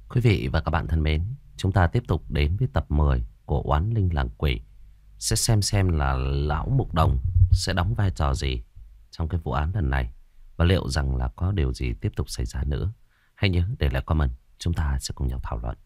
Quý vị và các bạn thân mến, chúng ta tiếp tục đến với tập 10 của Oán Linh Làng Quỷ. Sẽ xem là Lão Mục Đồng sẽ đóng vai trò gì trong cái vụ án lần này. Và liệu rằng là có điều gì tiếp tục xảy ra nữa. Hãy nhớ để lại comment, chúng ta sẽ cùng nhau thảo luận.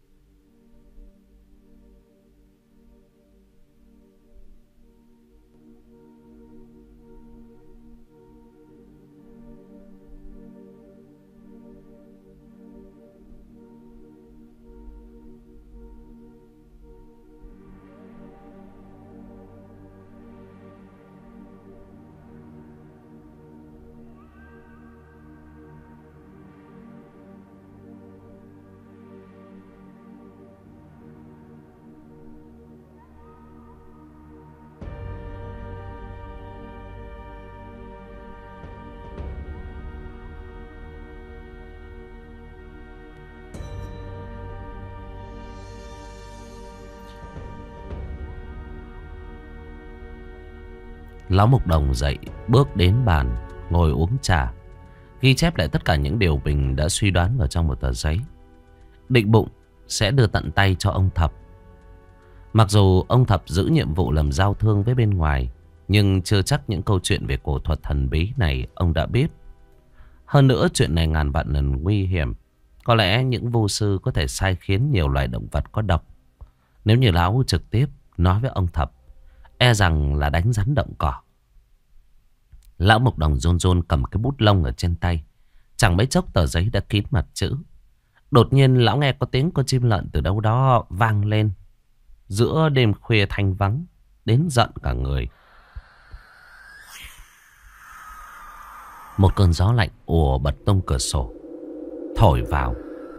Lão Mục Đồng dậy, bước đến bàn, ngồi uống trà, ghi chép lại tất cả những điều mình đã suy đoán vào trong một tờ giấy. Định bụng sẽ đưa tận tay cho ông Thập. Mặc dù ông Thập giữ nhiệm vụ làm giao thương với bên ngoài, nhưng chưa chắc những câu chuyện về cổ thuật thần bí này ông đã biết. Hơn nữa chuyện này ngàn vạn lần nguy hiểm. Có lẽ những vô sư có thể sai khiến nhiều loài động vật có độc. Nếu như lão trực tiếp nói với ông Thập, e rằng là đánh rắn động cỏ. Lão Mục Đồng run run cầm cái bút lông ở trên tay. Chẳng mấy chốc tờ giấy đã kín mặt chữ. Đột nhiên lão nghe có tiếng con chim lợn từ đâu đó vang lên. Giữa đêm khuya thanh vắng, đến giận cả người. Một cơn gió lạnh ùa bật tung cửa sổ, thổi vào.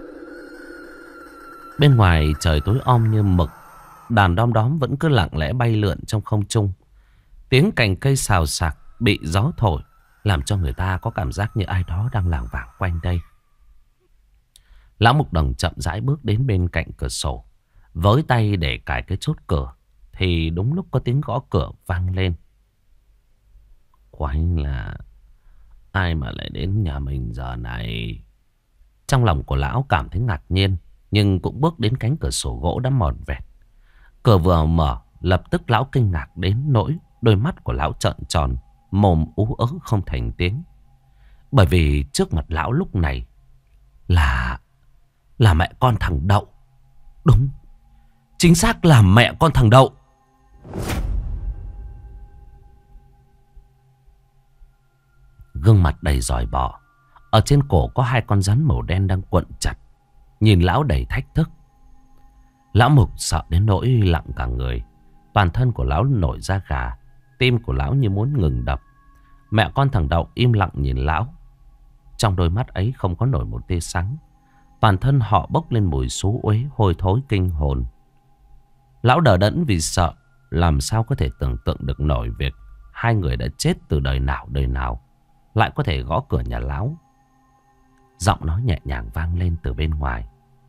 Bên ngoài trời tối om như mực. Đàn đom đóm vẫn cứ lặng lẽ bay lượn trong không trung. Tiếng cành cây xào xạc bị gió thổi, làm cho người ta có cảm giác như ai đó đang lảng vảng quanh đây. Lão Mục Đồng chậm rãi bước đến bên cạnh cửa sổ, với tay để cài cái chốt cửa. Thì đúng lúc có tiếng gõ cửa vang lên. Quái là ai mà lại đến nhà mình giờ này? Trong lòng của lão cảm thấy ngạc nhiên, nhưng cũng bước đến cánh cửa sổ gỗ đã mòn vẹt. Cửa vừa mở, lập tức lão kinh ngạc đến nỗi đôi mắt của lão trợn tròn, mồm ú ớ không thành tiếng. Bởi vì trước mặt lão lúc này là mẹ con thằng Đậu. Đúng, chính xác là mẹ con thằng Đậu. Gương mặt đầy giòi bọ, ở trên cổ có hai con rắn màu đen đang quận chặt, nhìn lão đầy thách thức. Lão Mục sợ đến nỗi lặng cả người. Toàn thân của lão nổi da gà, tim của lão như muốn ngừng đập. Mẹ con thằng Đậu im lặng nhìn lão. Trong đôi mắt ấy không có nổi một tia sáng. Toàn thân họ bốc lên mùi xú uế hôi thối kinh hồn. Lão đờ đẫn vì sợ, làm sao có thể tưởng tượng được nổi việc hai người đã chết từ đời nào lại có thể gõ cửa nhà lão. Giọng nói nhẹ nhàng vang lên từ bên ngoài.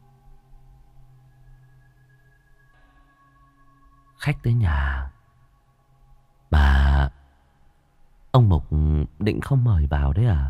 Khách tới nhà. Bà, ông Mục định không mời vào đấy à?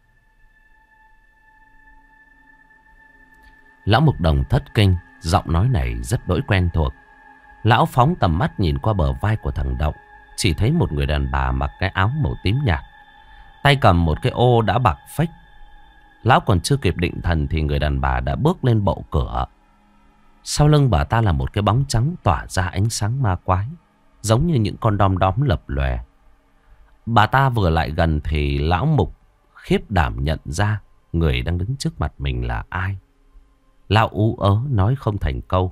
Lão Mục Đồng thất kinh, giọng nói này rất đỗi quen thuộc. Lão phóng tầm mắt nhìn qua bờ vai của thằng Đậu, chỉ thấy một người đàn bà mặc cái áo màu tím nhạt, tay cầm một cái ô đã bạc phách. Lão còn chưa kịp định thần thì người đàn bà đã bước lên bộ cửa. Sau lưng bà ta là một cái bóng trắng tỏa ra ánh sáng ma quái, giống như những con đom đóm lập lòe. Bà ta vừa lại gần thì lão Mục khiếp đảm nhận ra người đang đứng trước mặt mình là ai. Lão ú ớ nói không thành câu.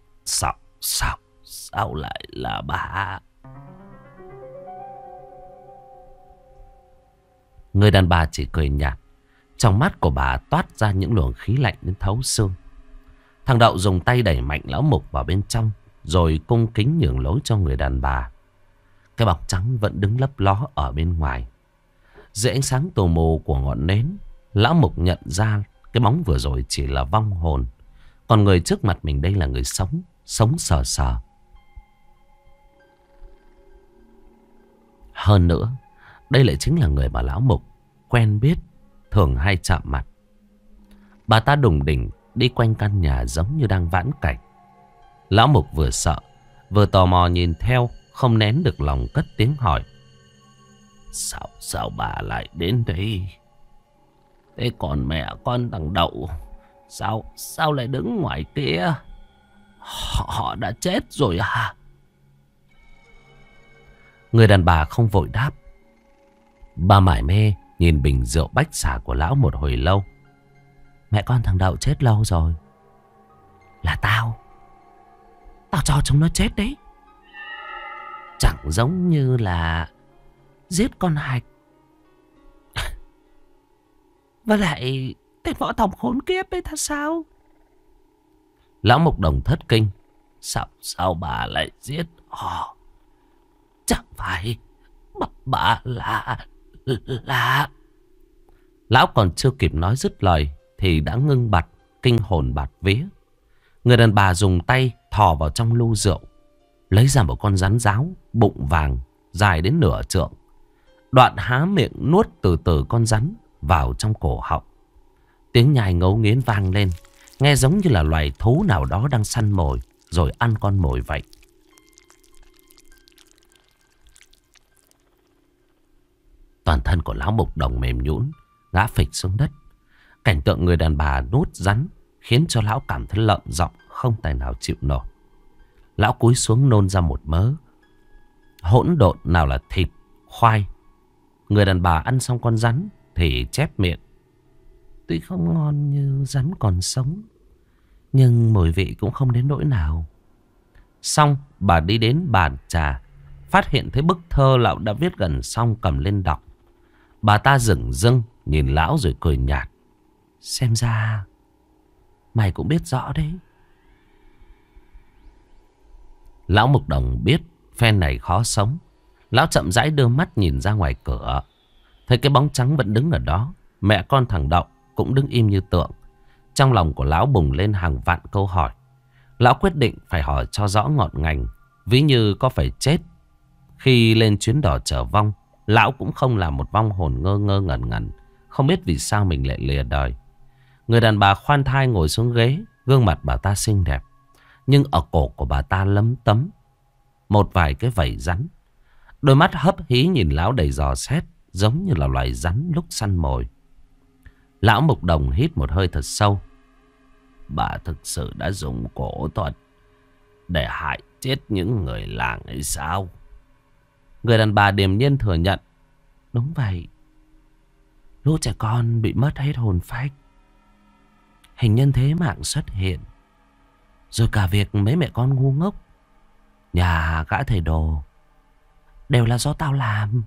Sao lại là bà? Người đàn bà chỉ cười nhạt. Trong mắt của bà toát ra những luồng khí lạnh đến thấu xương. Thằng Đậu dùng tay đẩy mạnh lão Mục vào bên trong, rồi cung kính nhường lối cho người đàn bà. Cái bóng trắng vẫn đứng lấp ló ở bên ngoài. Dưới ánh sáng tù mù của ngọn nến, lão Mục nhận ra cái bóng vừa rồi chỉ là vong hồn. Còn người trước mặt mình đây là người sống, sống sờ sờ. Hơn nữa, đây lại chính là người mà lão Mục quen biết, thường hay chạm mặt. Bà ta đùng đỉnh đi quanh căn nhà giống như đang vãn cảnh. Lão Mục vừa sợ, vừa tò mò nhìn theo, không nén được lòng cất tiếng hỏi. Sao bà lại đến đây? Thế còn mẹ con thằng Đậu, sao lại đứng ngoài kia? Họ đã chết rồi à? Người đàn bà không vội đáp. Bà mải mê nhìn bình rượu bách xả của lão một hồi lâu. Mẹ con thằng Đậu chết lâu rồi. Là tao cho chúng nó chết đấy. Chẳng giống như là giết con Hạch. Và lại tên võ tòng khốn kiếp ấy thật sao? Lão Mục Đồng thất kinh. Sao bà lại giết họ? Chẳng phải bà là... Lão còn chưa kịp nói dứt lời thì đã ngưng bặt, kinh hồn bạt vía. Người đàn bà dùng tay thò vào trong lu rượu, lấy ra một con rắn ráo bụng vàng dài đến nửa trượng. Đoạn há miệng nuốt từ từ con rắn vào trong cổ họng. Tiếng nhai ngấu nghiến vang lên, nghe giống như là loài thú nào đó đang săn mồi rồi ăn con mồi vậy. Toàn thân của lão Mục Đồng mềm nhũn, ngã phịch xuống đất. Cảnh tượng người đàn bà nuốt rắn khiến cho lão cảm thấy lợm giọng, không tài nào chịu nổi. Lão cúi xuống nôn ra một mớ hỗn độn, nào là thịt, khoai. Người đàn bà ăn xong con rắn thì chép miệng. Tuy không ngon như rắn còn sống, nhưng mùi vị cũng không đến nỗi nào. Xong bà đi đến bàn trà, phát hiện thấy bức thơ lão đã viết gần xong, cầm lên đọc. Bà ta dửng dưng nhìn lão rồi cười nhạt. Xem ra mày cũng biết rõ đấy. Lão Mục Đồng biết phen này khó sống. Lão chậm rãi đưa mắt nhìn ra ngoài cửa, thấy cái bóng trắng vẫn đứng ở đó. Mẹ con thằng Đậu cũng đứng im như tượng. Trong lòng của lão bùng lên hàng vạn câu hỏi. Lão quyết định phải hỏi cho rõ ngọn ngành. Ví như có phải chết khi lên chuyến đò chở vong, lão cũng không là một vong hồn ngơ ngơ ngẩn ngẩn, không biết vì sao mình lại lìa đời. Người đàn bà khoan thai ngồi xuống ghế. Gương mặt bà ta xinh đẹp, nhưng ở cổ của bà ta lấm tấm một vài cái vảy rắn. Đôi mắt hấp hí nhìn lão đầy dò xét, giống như là loài rắn lúc săn mồi. Lão Mục Đồng hít một hơi thật sâu. Bà thực sự đã dùng cổ thuật để hại chết những người làng ấy sao? Người đàn bà điềm nhiên thừa nhận. Đúng vậy. Lũ trẻ con bị mất hết hồn phách. Hình nhân thế mạng xuất hiện. Rồi cả việc mấy mẹ con ngu ngốc nhà gã thầy đồ đều là do tao làm.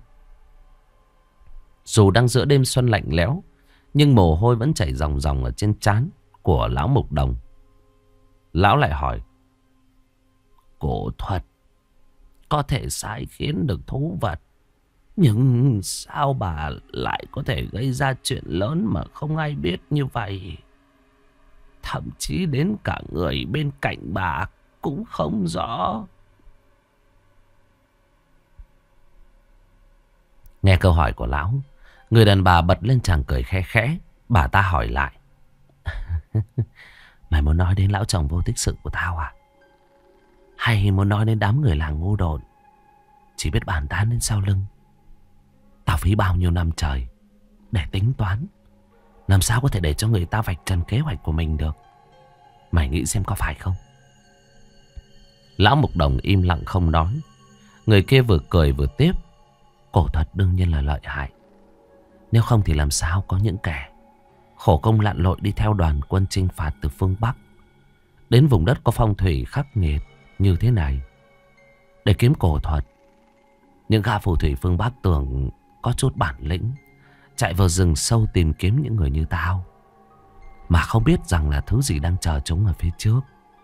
Dù đang giữa đêm xuân lạnh lẽo, nhưng mồ hôi vẫn chảy ròng ròng ở trên trán của lão Mục Đồng. Lão lại hỏi. Cổ thuật có thể sai khiến được thú vật, nhưng sao bà lại có thể gây ra chuyện lớn mà không ai biết như vậy? Thậm chí đến cả người bên cạnh bà cũng không rõ. Nghe câu hỏi của lão, người đàn bà bật lên chàng cười khe khẽ. Bà ta hỏi lại. Mày muốn nói đến lão chồng vô tích sự của tao à? Hay muốn nói đến đám người làng ngu đồn chỉ biết bàn tán đến sau lưng? Tao phí bao nhiêu năm trời để tính toán, làm sao có thể để cho người ta vạch trần kế hoạch của mình được? Mày nghĩ xem có phải không? Lão Mục Đồng im lặng không nói. Người kia vừa cười vừa tiếp. Cổ thuật đương nhiên là lợi hại. Nếu không thì làm sao có những kẻ khổ công lặn lội đi theo đoàn quân chinh phạt từ phương Bắc đến vùng đất có phong thủy khắc nghiệt như thế này để kiếm cổ thuật. Những gã phù thủy phương Bắc tưởng có chút bản lĩnh, chạy vào rừng sâu tìm kiếm những người như tao, mà không biết rằng là thứ gì đang chờ chúng ở phía trước.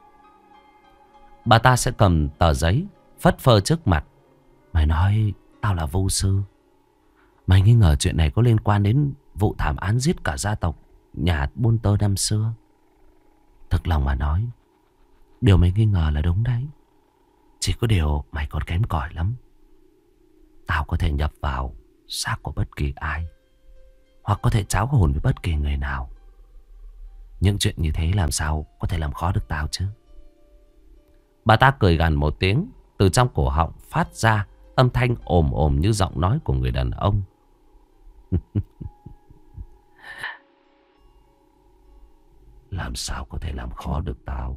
Bà ta sẽ cầm tờ giấy phất phơ trước mặt. Mày nói tao là vu sư. Mày nghi ngờ chuyện này có liên quan đến vụ thảm án giết cả gia tộc nhà buôn tơ năm xưa. Thực lòng mà nói, điều mày nghi ngờ là đúng đấy. Chỉ có điều mày còn kém cỏi lắm. Tao có thể nhập vào xác của bất kỳ ai, hoặc có thể tráo hồn với bất kỳ người nào. Những chuyện như thế làm sao có thể làm khó được tao chứ? Bà ta cười gằn một tiếng. Từ trong cổ họng phát ra âm thanh ồm ồm như giọng nói của người đàn ông. Làm sao có thể làm khó được tao?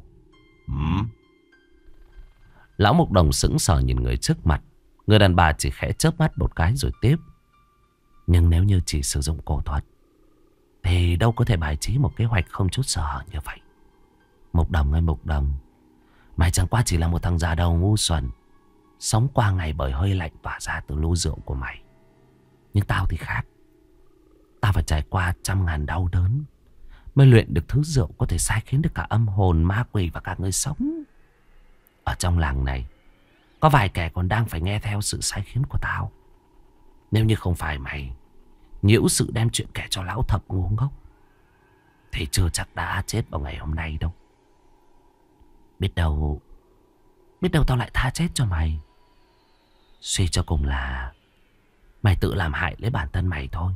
Lão Mục Đồng sững sờ nhìn người trước mặt. Người đàn bà chỉ khẽ chớp mắt một cái rồi tiếp. Nhưng nếu như chỉ sử dụng cổ thuật thì đâu có thể bài trí một kế hoạch không chút sơ hở như vậy. Mục Đồng ơi Mục Đồng, mày chẳng qua chỉ là một thằng già đầu ngu xuẩn, sống qua ngày bởi hơi lạnh tỏa ra từ lu rượu của mày. Nhưng tao thì khác. Tao phải trải qua trăm ngàn đau đớn mới luyện được thứ rượu có thể sai khiến được cả âm hồn, ma quỷ và cả người sống. Ở trong làng này có vài kẻ còn đang phải nghe theo sự sai khiến của tao. Nếu như không phải mày nhiễu sự đem chuyện kể cho lão thập ngu ngốc thì chưa chắc đã chết vào ngày hôm nay đâu. Biết đâu tao lại tha chết cho mày. Suy cho cùng là mày tự làm hại lấy bản thân mày thôi.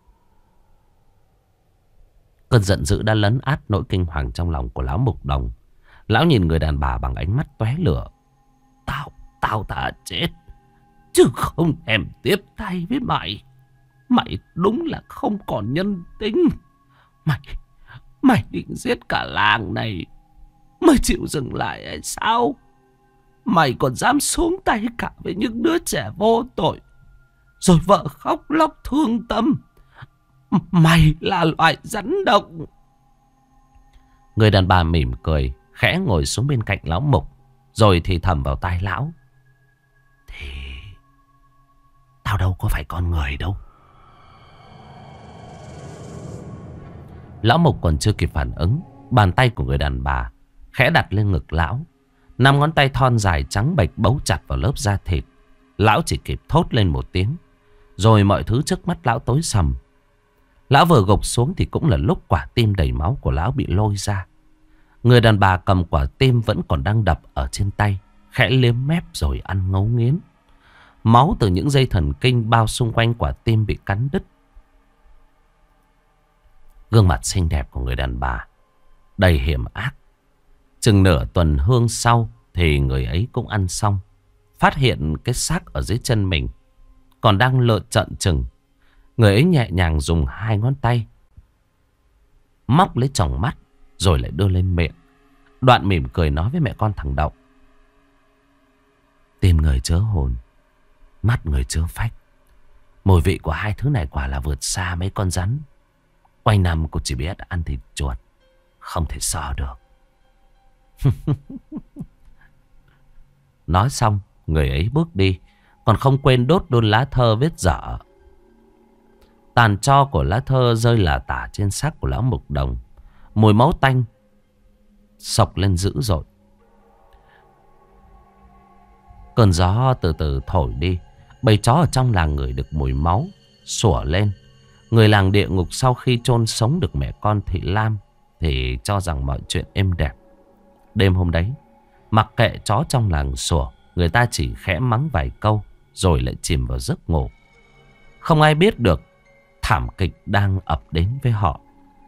Cơn giận dữ đã lấn át nỗi kinh hoàng trong lòng của lão Mục Đồng. Lão nhìn người đàn bà bằng ánh mắt tóe lửa. Tao thà chết chứ không thèm tiếp tay với mày. Mày đúng là không còn nhân tính. Mày định giết cả làng này mới chịu dừng lại hay sao? Mày còn dám xuống tay cả với những đứa trẻ vô tội, rồi vợ khóc lóc thương tâm. Mày là loại rắn độc. Người đàn bà mỉm cười, khẽ ngồi xuống bên cạnh lão Mục, rồi thì thầm vào tai lão. Thì tao đâu có phải con người đâu. Lão Mục còn chưa kịp phản ứng, bàn tay của người đàn bà khẽ đặt lên ngực lão. 5 ngón tay thon dài trắng bệch bấu chặt vào lớp da thịt. Lão chỉ kịp thốt lên một tiếng, rồi mọi thứ trước mắt lão tối sầm. Lão vừa gục xuống thì cũng là lúc quả tim đầy máu của lão bị lôi ra. Người đàn bà cầm quả tim vẫn còn đang đập ở trên tay, khẽ liếm mép rồi ăn ngấu nghiến. Máu từ những dây thần kinh bao xung quanh quả tim bị cắn đứt. Gương mặt xinh đẹp của người đàn bà đầy hiểm ác. Chừng nửa tuần hương sau thì người ấy cũng ăn xong. Phát hiện cái xác ở dưới chân mình còn đang lợn trợn trừng. Người ấy nhẹ nhàng dùng 2 ngón tay móc lấy tròng mắt, rồi lại đưa lên miệng. Đoạn mỉm cười nói với mẹ con thằng Đậu. Tim người chớ hồn, mắt người chớ phách. Mùi vị của hai thứ này quả là vượt xa mấy con rắn. Quanh năm cô chỉ biết ăn thịt chuột, không thể so được. Nói xong, người ấy bước đi, còn không quên đốt đôn lá thơ vết dở. Tàn tro của lá thơ rơi lả tả trên xác của lão Mục Đồng. Mùi máu tanh sộc lên dữ dội. Cơn gió từ từ thổi đi. Bầy chó ở trong làng ngửi được mùi máu, sủa lên. Người làng địa ngục sau khi chôn sống được mẹ con Thị Lam thì cho rằng mọi chuyện êm đẹp. Đêm hôm đấy, mặc kệ chó trong làng sủa, người ta chỉ khẽ mắng vài câu rồi lại chìm vào giấc ngủ. Không ai biết được thảm kịch đang ập đến với họ.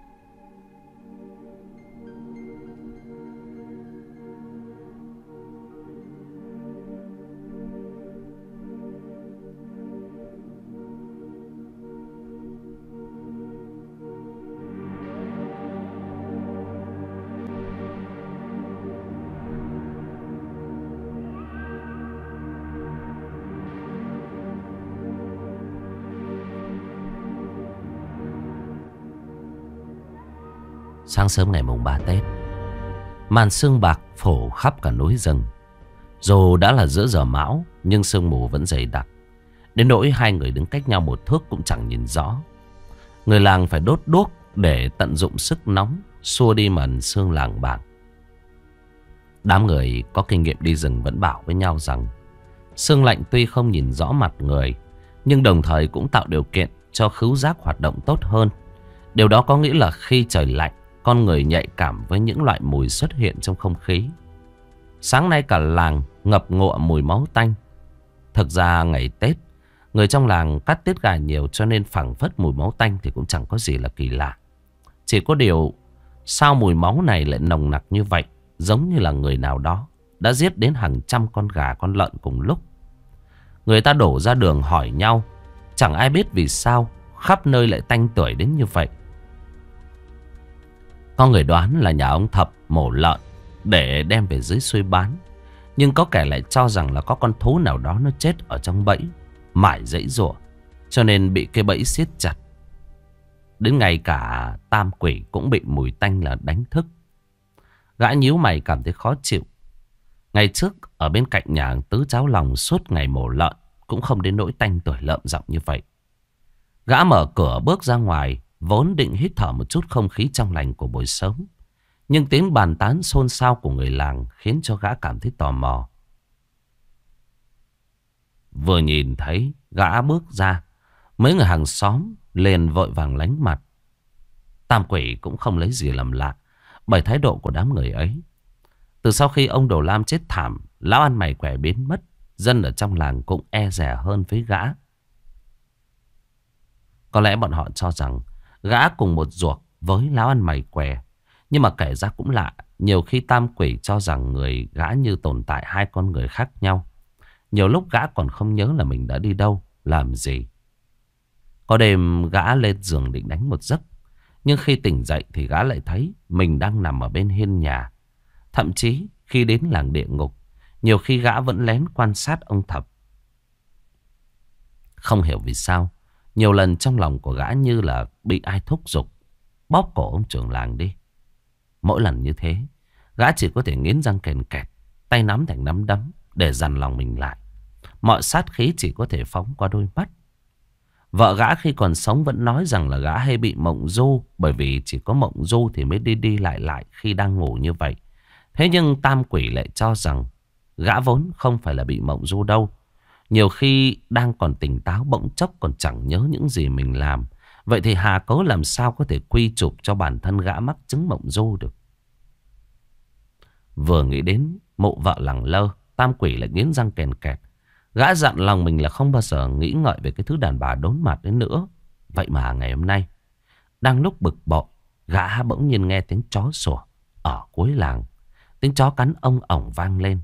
Sáng sớm ngày mùng 3 Tết, màn sương bạc phủ khắp cả núi rừng. Dù đã là giữa giờ mão, nhưng sương mù vẫn dày đặc, đến nỗi hai người đứng cách nhau một thước cũng chẳng nhìn rõ. Người làng phải đốt đuốc để tận dụng sức nóng, xua đi màn sương làng bảng. Đám người có kinh nghiệm đi rừng vẫn bảo với nhau rằng sương lạnh tuy không nhìn rõ mặt người, nhưng đồng thời cũng tạo điều kiện cho khứu giác hoạt động tốt hơn. Điều đó có nghĩa là khi trời lạnh, con người nhạy cảm với những loại mùi xuất hiện trong không khí. Sáng nay cả làng ngập ngụa mùi máu tanh. Thực ra ngày Tết, người trong làng cắt tiết gà nhiều cho nên phảng phất mùi máu tanh thì cũng chẳng có gì là kỳ lạ. Chỉ có điều Sao mùi máu này lại nồng nặc như vậy? Giống như là người nào đó đã giết đến hàng trăm con gà con lợn cùng lúc. Người ta đổ ra đường hỏi nhau. Chẳng ai biết vì sao khắp nơi lại tanh tưởi đến như vậy. Có người đoán là nhà ông Thập mổ lợn để đem về dưới xuôi bán. Nhưng có kẻ lại cho rằng là có con thú nào đó nó chết ở trong bẫy, mải giãy giụa, cho nên bị cái bẫy siết chặt. Đến ngày cả tam quỷ cũng bị mùi tanh là đánh thức. Gã nhíu mày cảm thấy khó chịu. Ngày trước ở bên cạnh nhà hàng Tứ Cháo Lòng suốt ngày mổ lợn cũng không đến nỗi tanh tưởi lợm giọng như vậy. Gã mở cửa bước ra ngoài, vốn định hít thở một chút không khí trong lành của buổi sớm. Nhưng tiếng bàn tán xôn xao của người làng khiến cho gã cảm thấy tò mò. Vừa nhìn thấy gã bước ra, mấy người hàng xóm liền vội vàng lánh mặt. Tam quỷ cũng không lấy gì làm lạ bởi thái độ của đám người ấy. Từ sau khi ông Đồ Lam chết thảm, lão ăn mày quẻ biến mất, dân ở trong làng cũng e dè hơn với gã. Có lẽ bọn họ cho rằng gã cùng một ruột với lão ăn mày què. Nhưng mà kể ra cũng lạ, nhiều khi tam quỷ cho rằng người gã như tồn tại hai con người khác nhau. Nhiều lúc gã còn không nhớ là mình đã đi đâu, làm gì. Có đêm gã lên giường định đánh một giấc. Nhưng khi tỉnh dậy thì gã lại thấy mình đang nằm ở bên hiên nhà. Thậm chí khi đến làng địa ngục, nhiều khi gã vẫn lén quan sát ông Thập. Không hiểu vì sao, nhiều lần trong lòng của gã như là bị ai thúc giục, bóp cổ ông trưởng làng đi. Mỗi lần như thế, gã chỉ có thể nghiến răng kèn kẹt, tay nắm thành nắm đấm để dằn lòng mình lại. Mọi sát khí chỉ có thể phóng qua đôi mắt. Vợ gã khi còn sống vẫn nói rằng là gã hay bị mộng du, bởi vì chỉ có mộng du thì mới đi đi lại lại khi đang ngủ như vậy. Thế nhưng tam quỷ lại cho rằng gã vốn không phải là bị mộng du đâu. Nhiều khi đang còn tỉnh táo bỗng chốc còn chẳng nhớ những gì mình làm. Vậy thì hà cớ làm sao có thể quy chụp cho bản thân gã mắc chứng mộng du được. Vừa nghĩ đến mộ vợ lẳng lơ, tam quỷ lại nghiến răng kèn kẹt. Gã dặn lòng mình là không bao giờ nghĩ ngợi về cái thứ đàn bà đốn mặt đến nữa. Vậy mà ngày hôm nay, đang lúc bực bội, gã bỗng nhiên nghe tiếng chó sủa ở cuối làng. Tiếng chó cắn ông ổng vang lên.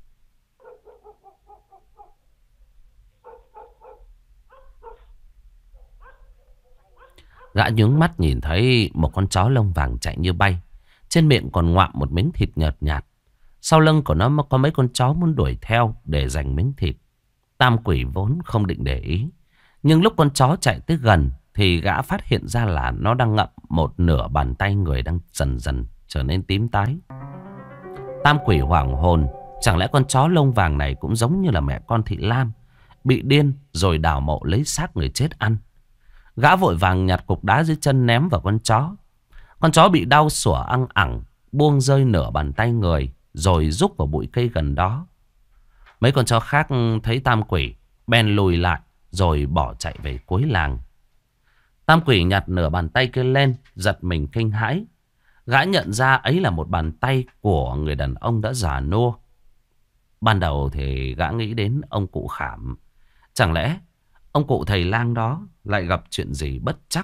Gã nhướng mắt nhìn thấy một con chó lông vàng chạy như bay. Trên miệng còn ngoạm một miếng thịt nhợt nhạt. Sau lưng của nó có mấy con chó muốn đuổi theo để giành miếng thịt. Tam quỷ vốn không định để ý. Nhưng lúc con chó chạy tới gần thì gã phát hiện ra là nó đang ngậm một nửa bàn tay người đang dần dần trở nên tím tái. Tam quỷ hoảng hồn. Chẳng lẽ con chó lông vàng này cũng giống như là mẹ con Thị Lam, bị điên rồi đào mộ lấy xác người chết ăn. Gã vội vàng nhặt cục đá dưới chân ném vào con chó. Con chó bị đau sủa ăng ẳng, buông rơi nửa bàn tay người rồi rúc vào bụi cây gần đó. Mấy con chó khác thấy tam quỷ bèn lùi lại rồi bỏ chạy về cuối làng. Tam quỷ nhặt nửa bàn tay kia lên, giật mình kinh hãi. Gã nhận ra ấy là một bàn tay của người đàn ông đã già nua. Ban đầu thì gã nghĩ đến ông cụ Khảm. Chẳng lẽ ông cụ thầy lang đó lại gặp chuyện gì bất trắc?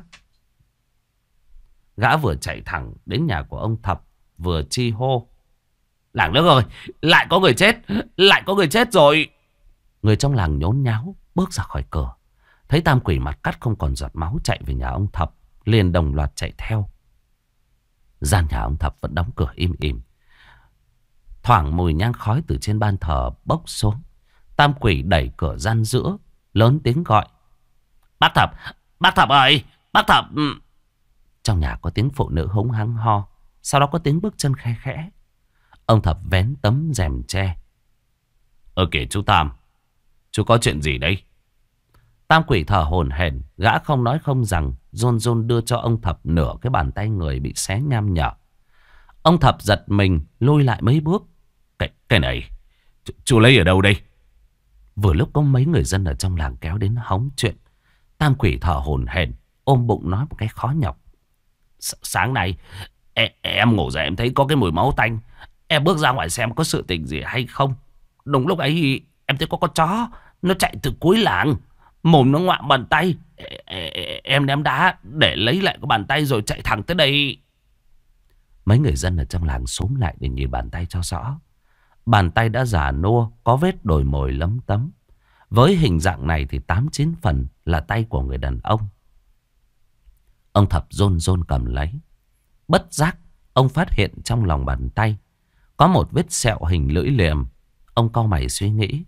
Gã vừa chạy thẳng đến nhà của ông Thập, vừa chi hô: làng nước ơi, lại có người chết, lại có người chết rồi. Người trong làng nhốn nháo bước ra khỏi cửa, thấy tam quỷ mặt cắt không còn giọt máu chạy về nhà ông Thập, liền đồng loạt chạy theo. Gian nhà ông Thập vẫn đóng cửa im ỉm. Thoảng mùi nhang khói từ trên ban thờ bốc xuống. Tam quỷ đẩy cửa gian giữa, lớn tiếng gọi: bác Thập ơi, bác Thập. Trong nhà có tiếng phụ nữ hống hắng ho. Sau đó có tiếng bước chân khe khẽ. Ông Thập vén tấm rèm tre. Kìa chú Tam, chú có chuyện gì đây? Tam quỷ thở hổn hển, gã không nói không rằng, run run đưa cho ông Thập nửa cái bàn tay người bị xé nham nhở. Ông Thập giật mình lùi lại mấy bước. Cái này chú lấy ở đâu đây? Vừa lúc có mấy người dân ở trong làng kéo đến hóng chuyện. Tam quỷ thở hổn hển, ôm bụng nói một cái khó nhọc: Sáng nay em ngủ dậy em thấy có cái mùi máu tanh. Em bước ra ngoài xem có sự tình gì hay không. Đúng lúc ấy em thấy có con chó nó chạy từ cuối làng, mồm nó ngoạm bàn tay. Em ném đá để lấy lại cái bàn tay rồi chạy thẳng tới đây. Mấy người dân ở trong làng xúm lại để nhìn bàn tay cho rõ. Bàn tay đã già nua, có vết đồi mồi lấm tấm. Với hình dạng này thì 8-9 phần là tay của người đàn ông. Ông Thập run run cầm lấy. Bất giác, ông phát hiện trong lòng bàn tay có một vết sẹo hình lưỡi liềm. Ông cau mày suy nghĩ.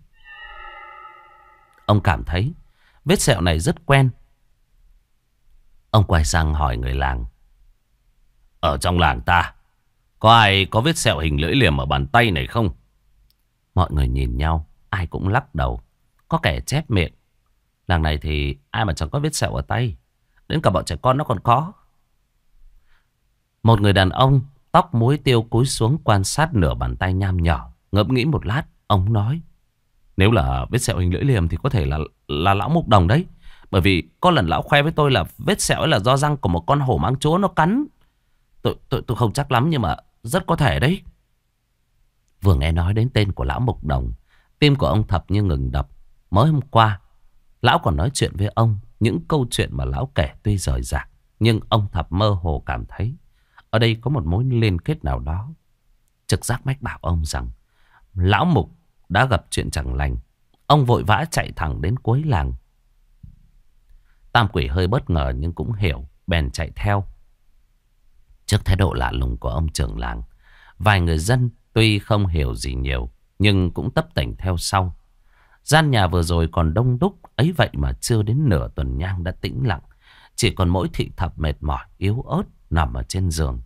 Ông cảm thấy vết sẹo này rất quen. Ông quay sang hỏi người làng. Ở trong làng ta, có ai có vết sẹo hình lưỡi liềm ở bàn tay này không? Mọi người nhìn nhau, ai cũng lắc đầu. Có kẻ chép miệng. Làng này thì ai mà chẳng có vết sẹo ở tay. Đến cả bọn trẻ con nó còn có. Một người đàn ông tóc muối tiêu cúi xuống quan sát nửa bàn tay nham nhỏ. Ngẫm nghĩ một lát, ông nói. Nếu là vết sẹo hình lưỡi liềm thì có thể là lão Mục Đồng đấy. Bởi vì có lần lão khoe với tôi là vết sẹo ấy là do răng của một con hổ mang chúa nó cắn. Tôi không chắc lắm nhưng mà rất có thể đấy. Vừa nghe nói đến tên của lão Mục Đồng, tim của ông Thập như ngừng đập. Mới hôm qua, lão còn nói chuyện với ông. Những câu chuyện mà lão kể tuy rời rạc, nhưng ông Thập mơ hồ cảm thấy ở đây có một mối liên kết nào đó. Trực giác mách bảo ông rằng lão Mục đã gặp chuyện chẳng lành. Ông vội vã chạy thẳng đến cuối làng. Tam Quỷ hơi bất ngờ nhưng cũng hiểu, bèn chạy theo. Trước thái độ lạ lùng của ông trưởng làng, vài người dân tuy không hiểu gì nhiều nhưng cũng tấp tễnh theo sau. Gian nhà vừa rồi còn đông đúc, ấy vậy mà chưa đến nửa tuần nhang đã tĩnh lặng. Chỉ còn mỗi Thị Thập mệt mỏi, yếu ớt nằm ở trên giường.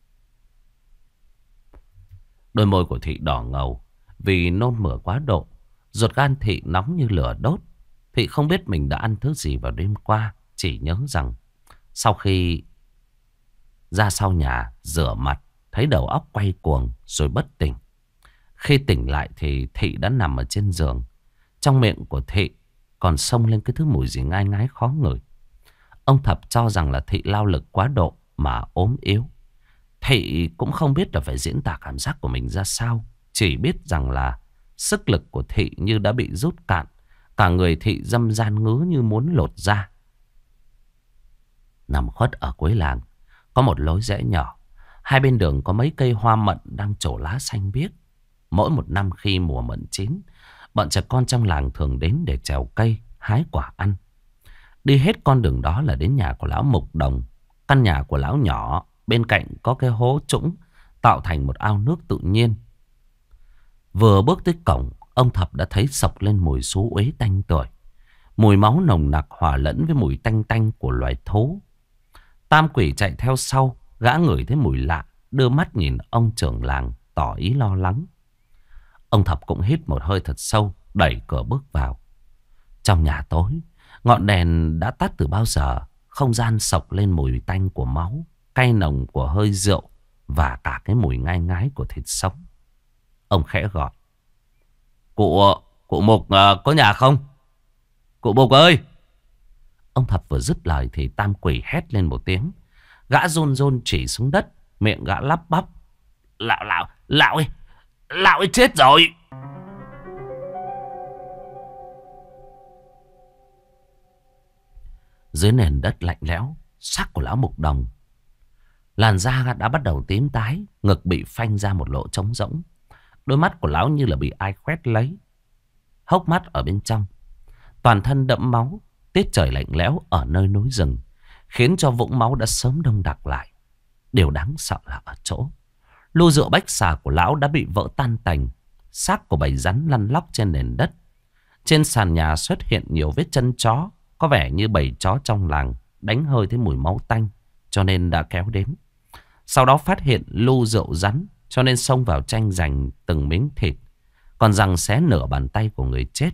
Đôi môi của Thị đỏ ngầu vì nôn mửa quá độ. Ruột gan Thị nóng như lửa đốt. Thị không biết mình đã ăn thứ gì vào đêm qua. Chỉ nhớ rằng sau khi ra sau nhà rửa mặt, thấy đầu óc quay cuồng rồi bất tỉnh. Khi tỉnh lại thì Thị đã nằm ở trên giường. Trong miệng của Thị còn xông lên cái thứ mùi gì ngai ngái khó ngửi. Ông Thập cho rằng là Thị lao lực quá độ mà ốm yếu. Thị cũng không biết là phải diễn tả cảm giác của mình ra sao. Chỉ biết rằng là sức lực của Thị như đã bị rút cạn. Cả người Thị dâm gian ngứa như muốn lột ra. Nằm khuất ở cuối làng có một lối rẽ nhỏ. Hai bên đường có mấy cây hoa mận đang trổ lá xanh biếc. Mỗi một năm khi mùa mận chín, bọn trẻ con trong làng thường đến để trèo cây, hái quả ăn. Đi hết con đường đó là đến nhà của lão Mục Đồng. Căn nhà của lão nhỏ, bên cạnh có cái hố trũng tạo thành một ao nước tự nhiên. Vừa bước tới cổng, ông Thập đã thấy sộc lên mùi xú uế tanh tưởi. Mùi máu nồng nặc hòa lẫn với mùi tanh tanh của loài thú. Tam Quỷ chạy theo sau, gã ngửi thấy mùi lạ, đưa mắt nhìn ông trưởng làng, tỏ ý lo lắng. Ông Thập cũng hít một hơi thật sâu, đẩy cửa bước vào. Trong nhà tối, ngọn đèn đã tắt từ bao giờ. Không gian sộc lên mùi tanh của máu, cay nồng của hơi rượu và cả cái mùi ngai ngái của thịt sống. Ông khẽ gọi. Cụ Mục có nhà không? Cụ Mục ơi! Ông Thập vừa dứt lời thì Tam Quỷ hét lên một tiếng. Gã run run chỉ xuống đất, miệng gã lắp bắp. Lão ấy chết rồi! Dưới nền đất lạnh lẽo, xác của lão Mục Đồng, làn da đã bắt đầu tím tái, ngực bị phanh ra một lỗ trống rỗng. Đôi mắt của lão như là bị ai khoét lấy. Hốc mắt ở bên trong, toàn thân đẫm máu. Tiết trời lạnh lẽo ở nơi núi rừng khiến cho vũng máu đã sớm đông đặc lại. Điều đáng sợ là ở chỗ lu rượu bách xà của lão đã bị vỡ tan tành. Xác của bầy rắn lăn lóc trên nền đất. Trên sàn nhà xuất hiện nhiều vết chân chó. Có vẻ như bầy chó trong làng đánh hơi thấy mùi máu tanh, cho nên đã kéo đến. Sau đó phát hiện lu rượu rắn, cho nên xông vào tranh giành từng miếng thịt, còn giằng xé nửa bàn tay của người chết.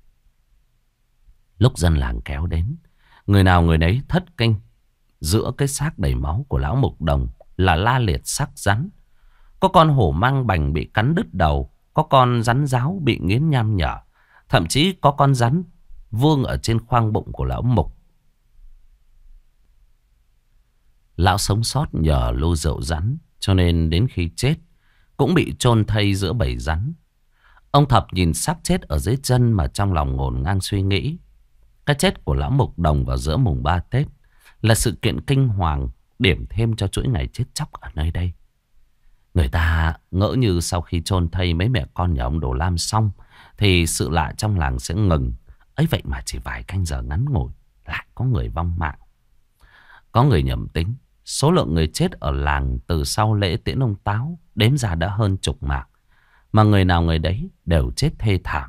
Lúc dân làng kéo đến, người nào người nấy thất kinh. Giữa cái xác đầy máu của lão Mục Đồng là la liệt xác rắn. Có con hổ mang bành bị cắn đứt đầu, có con rắn ráo bị nghiến nham nhở, thậm chí có con rắn vương ở trên khoang bụng của lão Mục. Lão sống sót nhờ lu rượu rắn, cho nên đến khi chết cũng bị chôn thây giữa bầy rắn. Ông Thập nhìn xác chết ở dưới chân mà trong lòng ngổn ngang suy nghĩ. Cái chết của lão Mục Đồng vào giữa mùng 3 Tết là sự kiện kinh hoàng, điểm thêm cho chuỗi ngày chết chóc ở nơi đây. Người ta ngỡ như sau khi chôn thây mấy mẹ con nhà ông Đồ Lam xong thì sự lạ trong làng sẽ ngừng. Ấy vậy mà chỉ vài canh giờ ngắn ngủi lại có người vong mạng. Có người nhầm tính, số lượng người chết ở làng từ sau lễ tiễn ông Táo đếm ra đã hơn chục mạng. Mà người nào người đấy đều chết thê thảm.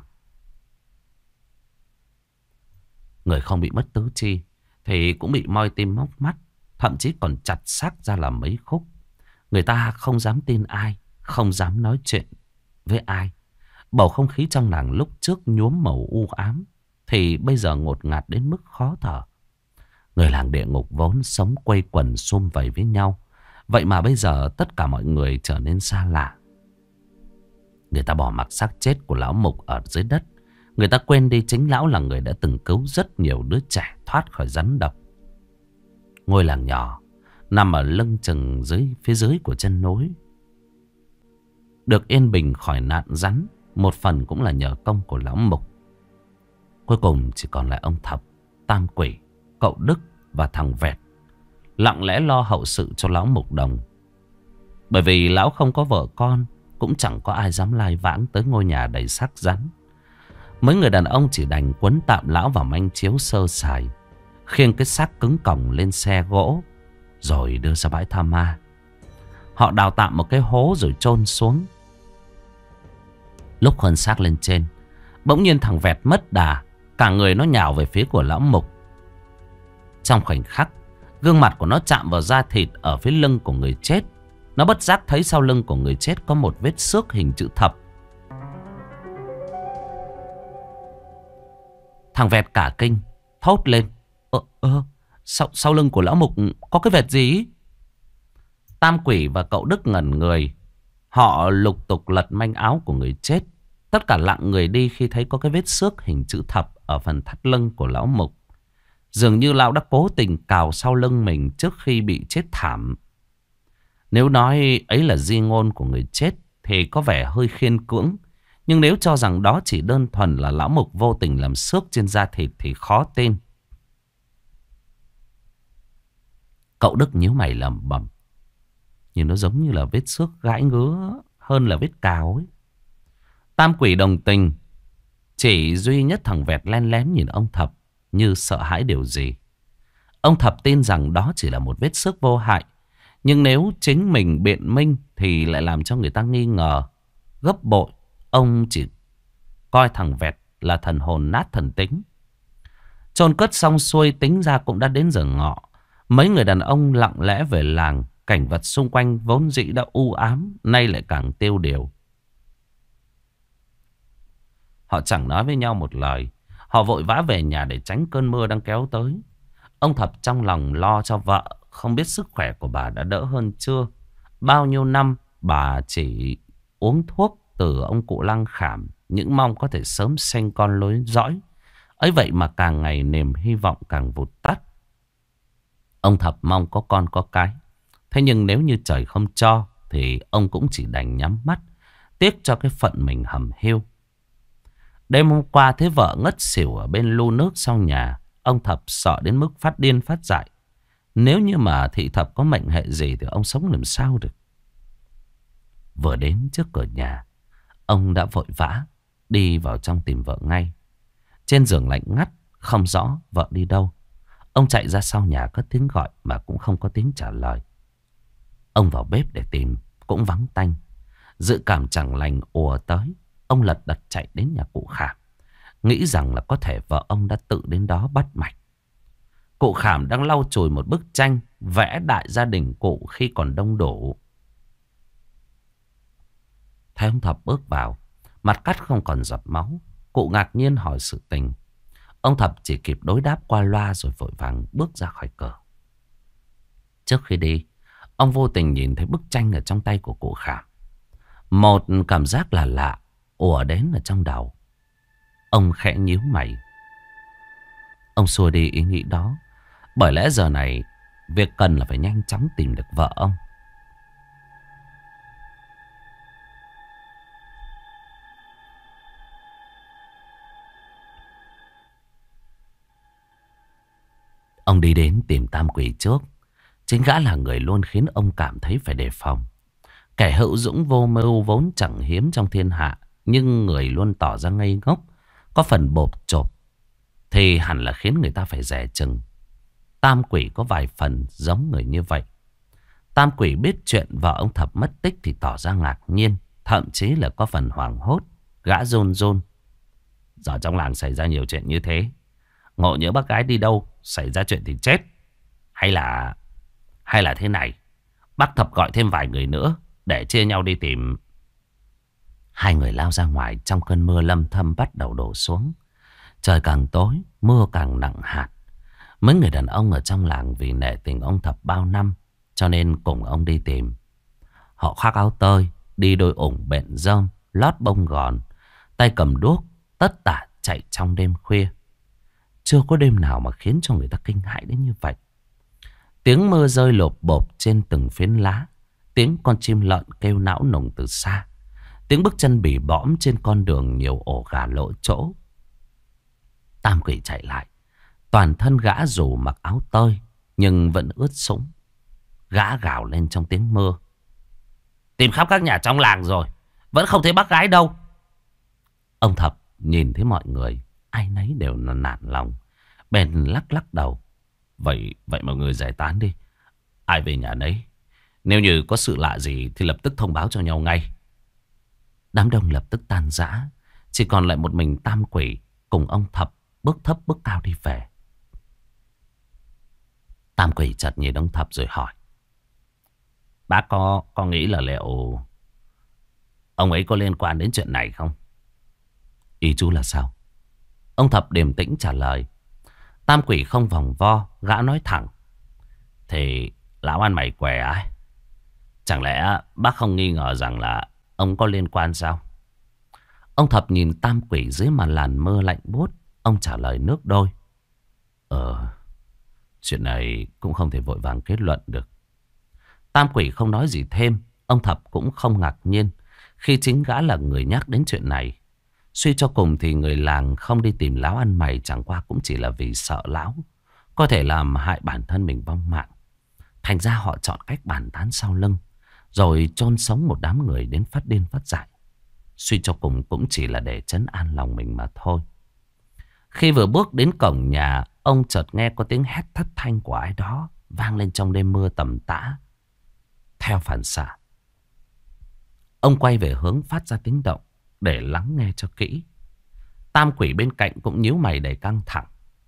Người không bị mất tứ chi thì cũng bị moi tim móc mắt, thậm chí còn chặt xác ra làm mấy khúc. Người ta không dám tin ai, không dám nói chuyện với ai. Bầu không khí trong làng lúc trước nhuốm màu u ám thì bây giờ ngột ngạt đến mức khó thở. Người làng địa ngục vốn sống quây quần sum vầy với nhau, vậy mà bây giờ tất cả mọi người trở nên xa lạ. Người ta bỏ mặc xác chết của lão Mục ở dưới đất. Người ta quên đi chính lão là người đã từng cứu rất nhiều đứa trẻ thoát khỏi rắn độc. Ngôi làng nhỏ nằm ở lưng chừng phía dưới của chân núi, được yên bình khỏi nạn rắn, một phần cũng là nhờ công của lão Mục. Cuối cùng chỉ còn lại ông Thập, Tam Quỷ, cậu Đức và thằng Vẹt lặng lẽ lo hậu sự cho lão Mục Đồng. Bởi vì lão không có vợ con, cũng chẳng có ai dám lai vãng tới ngôi nhà đầy xác rắn. Mấy người đàn ông chỉ đành quấn tạm lão vào manh chiếu sơ sài, khiêng cái xác cứng còng lên xe gỗ rồi đưa ra bãi tha ma. Họ đào tạm một cái hố rồi chôn xuống. Lúc hơn xác lên trên, bỗng nhiên thằng Vẹt mất đà, cả người nó nhào về phía của lão Mục. Trong khoảnh khắc, gương mặt của nó chạm vào da thịt ở phía lưng của người chết. Nó bất giác thấy sau lưng của người chết có một vết xước hình chữ thập. Thằng Vẹt cả kinh, thốt lên: Sau lưng của lão Mục có cái vệt gì? Tam Quỷ và cậu Đức ngẩn người. Họ lục tục lật manh áo của người chết. Tất cả lặng người đi khi thấy có cái vết xước hình chữ thập ở phần thắt lưng của lão Mục. Dường như lão đã cố tình cào sau lưng mình trước khi bị chết thảm. Nếu nói ấy là di ngôn của người chết thì có vẻ hơi khiên cưỡng. Nhưng nếu cho rằng đó chỉ đơn thuần là lão Mục vô tình làm xước trên da thịt thì khó tin. Cậu Đức nhíu mày lẩm bẩm. Nhưng nó giống như là vết xước gãi ngứa hơn là vết cào ấy. Tam Quỷ đồng tình. Chỉ duy nhất thằng Vẹt len lén nhìn ông Thập như sợ hãi điều gì. Ông Thập tin rằng đó chỉ là một vết xước vô hại. Nhưng nếu chính mình biện minh thì lại làm cho người ta nghi ngờ gấp bội. Ông chỉ coi thằng Vẹt là thần hồn nát thần tính. Chôn cất xong xuôi, tính ra cũng đã đến giờ ngọ. Mấy người đàn ông lặng lẽ về làng. Cảnh vật xung quanh vốn dĩ đã u ám, nay lại càng tiêu điều. Họ chẳng nói với nhau một lời. Họ vội vã về nhà để tránh cơn mưa đang kéo tới. Ông Thập trong lòng lo cho vợ, không biết sức khỏe của bà đã đỡ hơn chưa. Bao nhiêu năm bà chỉ uống thuốc từ ông cụ Lăng Khảm, những mong có thể sớm sinh con nối dõi. Ấy vậy mà càng ngày niềm hy vọng càng vụt tắt. Ông Thập mong có con có cái. Thế nhưng nếu như trời không cho thì ông cũng chỉ đành nhắm mắt, tiếc cho cái phận mình hầm hiu. Đêm hôm qua thấy vợ ngất xỉu ở bên lu nước sau nhà. Ông Thập sợ đến mức phát điên phát dại. Nếu như mà thị thập có mệnh hệ gì thì ông sống làm sao được. Vừa đến trước cửa nhà, ông đã vội vã đi vào trong tìm vợ ngay. Trên giường lạnh ngắt, không rõ vợ đi đâu. Ông chạy ra sau nhà cất tiếng gọi mà cũng không có tiếng trả lời. Ông vào bếp để tìm, cũng vắng tanh. Dự cảm chẳng lành ùa tới. Ông lật đật chạy đến nhà cụ Khảm, nghĩ rằng là có thể vợ ông đã tự đến đó bắt mạch. Cụ Khảm đang lau chùi một bức tranh vẽ đại gia đình cụ khi còn đông đủ. Thấy ông Thập bước vào, mặt cắt không còn giọt máu. Cụ ngạc nhiên hỏi sự tình. Ông Thập chỉ kịp đối đáp qua loa rồi vội vàng bước ra khỏi cửa. Trước khi đi, ông vô tình nhìn thấy bức tranh ở trong tay của cụ Khảm. Một cảm giác là lạ ùa đến ở trong đầu. Ông khẽ nhíu mày. Ông xua đi ý nghĩ đó. Bởi lẽ giờ này việc cần là phải nhanh chóng tìm được vợ ông. Ông đi đến tìm Tam Quỷ trước. Chính gã là người luôn khiến ông cảm thấy phải đề phòng. Kẻ hữu dũng vô mưu vốn chẳng hiếm trong thiên hạ, nhưng người luôn tỏ ra ngây ngốc, có phần bộp chộp, thì hẳn là khiến người ta phải dè chừng. Tam Quỷ có vài phần giống người như vậy. Tam Quỷ biết chuyện vợ ông Thập mất tích thì tỏ ra ngạc nhiên, thậm chí là có phần hoảng hốt. Gã run run. Giờ trong làng xảy ra nhiều chuyện như thế, ngộ nhỡ bác gái đi đâu xảy ra chuyện thì chết. Hay là thế này, bác Thập gọi thêm vài người nữa để chia nhau đi tìm. Hai người lao ra ngoài trong cơn mưa lâm thâm bắt đầu đổ xuống. Trời càng tối, mưa càng nặng hạt. Mấy người đàn ông ở trong làng vì nể tình ông Thập bao năm cho nên cùng ông đi tìm. Họ khoác áo tơi, đi đôi ủng bện rơm, lót bông gòn, tay cầm đuốc, tất tả chạy trong đêm khuya. Chưa có đêm nào mà khiến cho người ta kinh hãi đến như vậy. Tiếng mưa rơi lộp bộp trên từng phiến lá, tiếng con chim lợn kêu não nùng từ xa, tiếng bước chân bỉ bõm trên con đường nhiều ổ gà lỗ chỗ. Tam Quỷ chạy lại, toàn thân gã dù mặc áo tơi nhưng vẫn ướt sũng. Gã gào lên trong tiếng mưa. Tìm khắp các nhà trong làng rồi, vẫn không thấy bác gái đâu. Ông Thập nhìn thấy mọi người, ai nấy đều nản lòng, bèn lắc lắc đầu. Vậy mọi người giải tán đi, ai về nhà nấy. Nếu như có sự lạ gì thì lập tức thông báo cho nhau ngay. Đám đông lập tức tan rã, chỉ còn lại một mình Tam Quỷ cùng ông Thập bước thấp bước cao đi về. Tam Quỷ chợt nhìn ông Thập rồi hỏi. Bác có nghĩ là liệu ông ấy có liên quan đến chuyện này không? Ý chú là sao? Ông Thập điềm tĩnh trả lời. Tam Quỷ không vòng vo, gã nói thẳng. Thì lão ăn mày què ai? Chẳng lẽ bác không nghi ngờ rằng là ông có liên quan sao? Ông Thập nhìn Tam Quỷ dưới màn làn mưa lạnh buốt. Ông trả lời nước đôi. Chuyện này cũng không thể vội vàng kết luận được. Tam Quỷ không nói gì thêm. Ông Thập cũng không ngạc nhiên khi chính gã là người nhắc đến chuyện này. Suy cho cùng thì người làng không đi tìm lão ăn mày chẳng qua cũng chỉ là vì sợ lão có thể làm hại bản thân mình vong mạng. Thành ra họ chọn cách bàn tán sau lưng, rồi chôn sống một đám người đến phát điên phát dại. Suy cho cùng cũng chỉ là để trấn an lòng mình mà thôi. Khi vừa bước đến cổng nhà, ông chợt nghe có tiếng hét thất thanh của ai đó vang lên trong đêm mưa tầm tã. Theo phản xạ, ông quay về hướng phát ra tiếng động để lắng nghe cho kỹ. Tam Quỷ bên cạnh cũng nhíu mày đầy căng thẳng.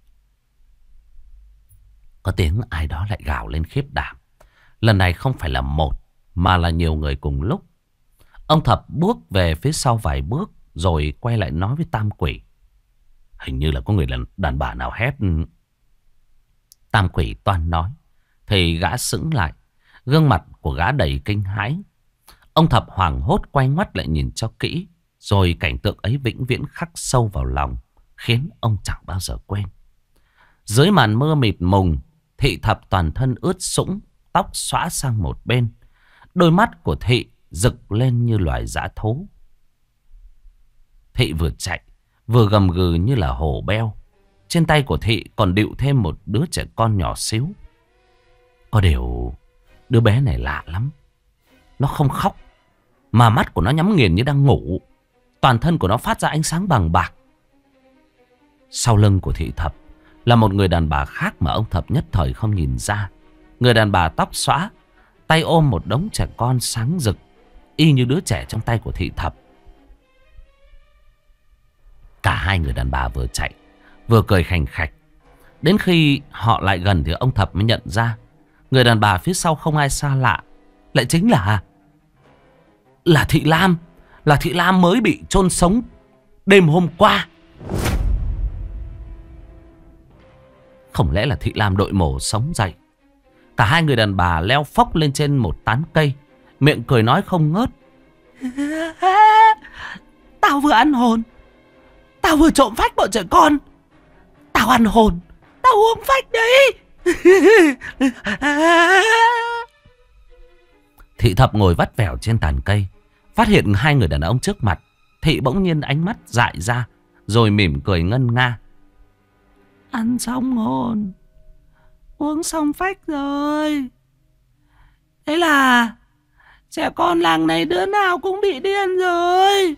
Có tiếng ai đó lại gào lên khiếp đảm. Lần này không phải là một mà là nhiều người cùng lúc. Ông Thập bước về phía sau vài bước rồi quay lại nói với Tam Quỷ. Hình như là có người đàn bà nào hét. Tam Quỷ toan nói thì gã sững lại, gương mặt của gã đầy kinh hãi. Ông Thập hoảng hốt quay ngoắt lại nhìn cho kỹ, rồi cảnh tượng ấy vĩnh viễn khắc sâu vào lòng, khiến ông chẳng bao giờ quên. Dưới màn mưa mịt mùng, Thị Thập toàn thân ướt sũng, tóc xõa sang một bên. Đôi mắt của Thị rực lên như loài dã thú. Thị vừa chạy vừa gầm gừ như là hổ beo. Trên tay của Thị còn đựu thêm một đứa trẻ con nhỏ xíu. Có điều đứa bé này lạ lắm. Nó không khóc, mà mắt của nó nhắm nghiền như đang ngủ. Toàn thân của nó phát ra ánh sáng bằng bạc. Sau lưng của Thị Thập là một người đàn bà khác mà ông Thập nhất thời không nhìn ra. Người đàn bà tóc xõa, tay ôm một đống trẻ con sáng rực, y như đứa trẻ trong tay của Thị Thập. Cả hai người đàn bà vừa chạy vừa cười khành khạch. Đến khi họ lại gần thì ông Thập mới nhận ra người đàn bà phía sau không ai xa lạ, lại chính là Thị Lam. Là Thị Lam mới bị chôn sống đêm hôm qua. Không lẽ là Thị Lam đội mổ sống dậy? Cả hai người đàn bà leo phốc lên trên một tán cây, miệng cười nói không ngớt. Tao vừa ăn hồn, tao vừa trộm phách bọn trẻ con. Tao ăn hồn, tao uống phách đấy. Thị Thập ngồi vắt vẻo trên tàn cây, phát hiện hai người đàn ông trước mặt. Thị bỗng nhiên ánh mắt dại ra, rồi mỉm cười ngân nga. Ăn xong hồn, uống xong phách rồi. Thế là Trẻ con làng này đứa nào cũng bị điên rồi.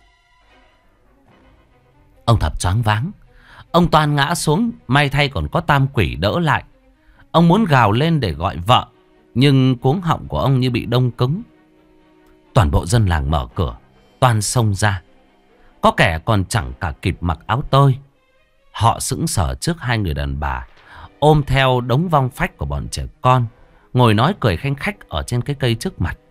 Ông Thập choáng váng. Ông toan ngã xuống. May thay còn có Tam Quỷ đỡ lại. Ông muốn gào lên để gọi vợ, nhưng cuống họng của ông như bị đông cứng. Toàn bộ dân làng mở cửa, toan xông ra. Có kẻ còn chẳng cả kịp mặc áo tơi. Họ sững sờ trước hai người đàn bà ôm theo đống vong phách của bọn trẻ con, ngồi nói cười khanh khách ở trên cái cây trước mặt.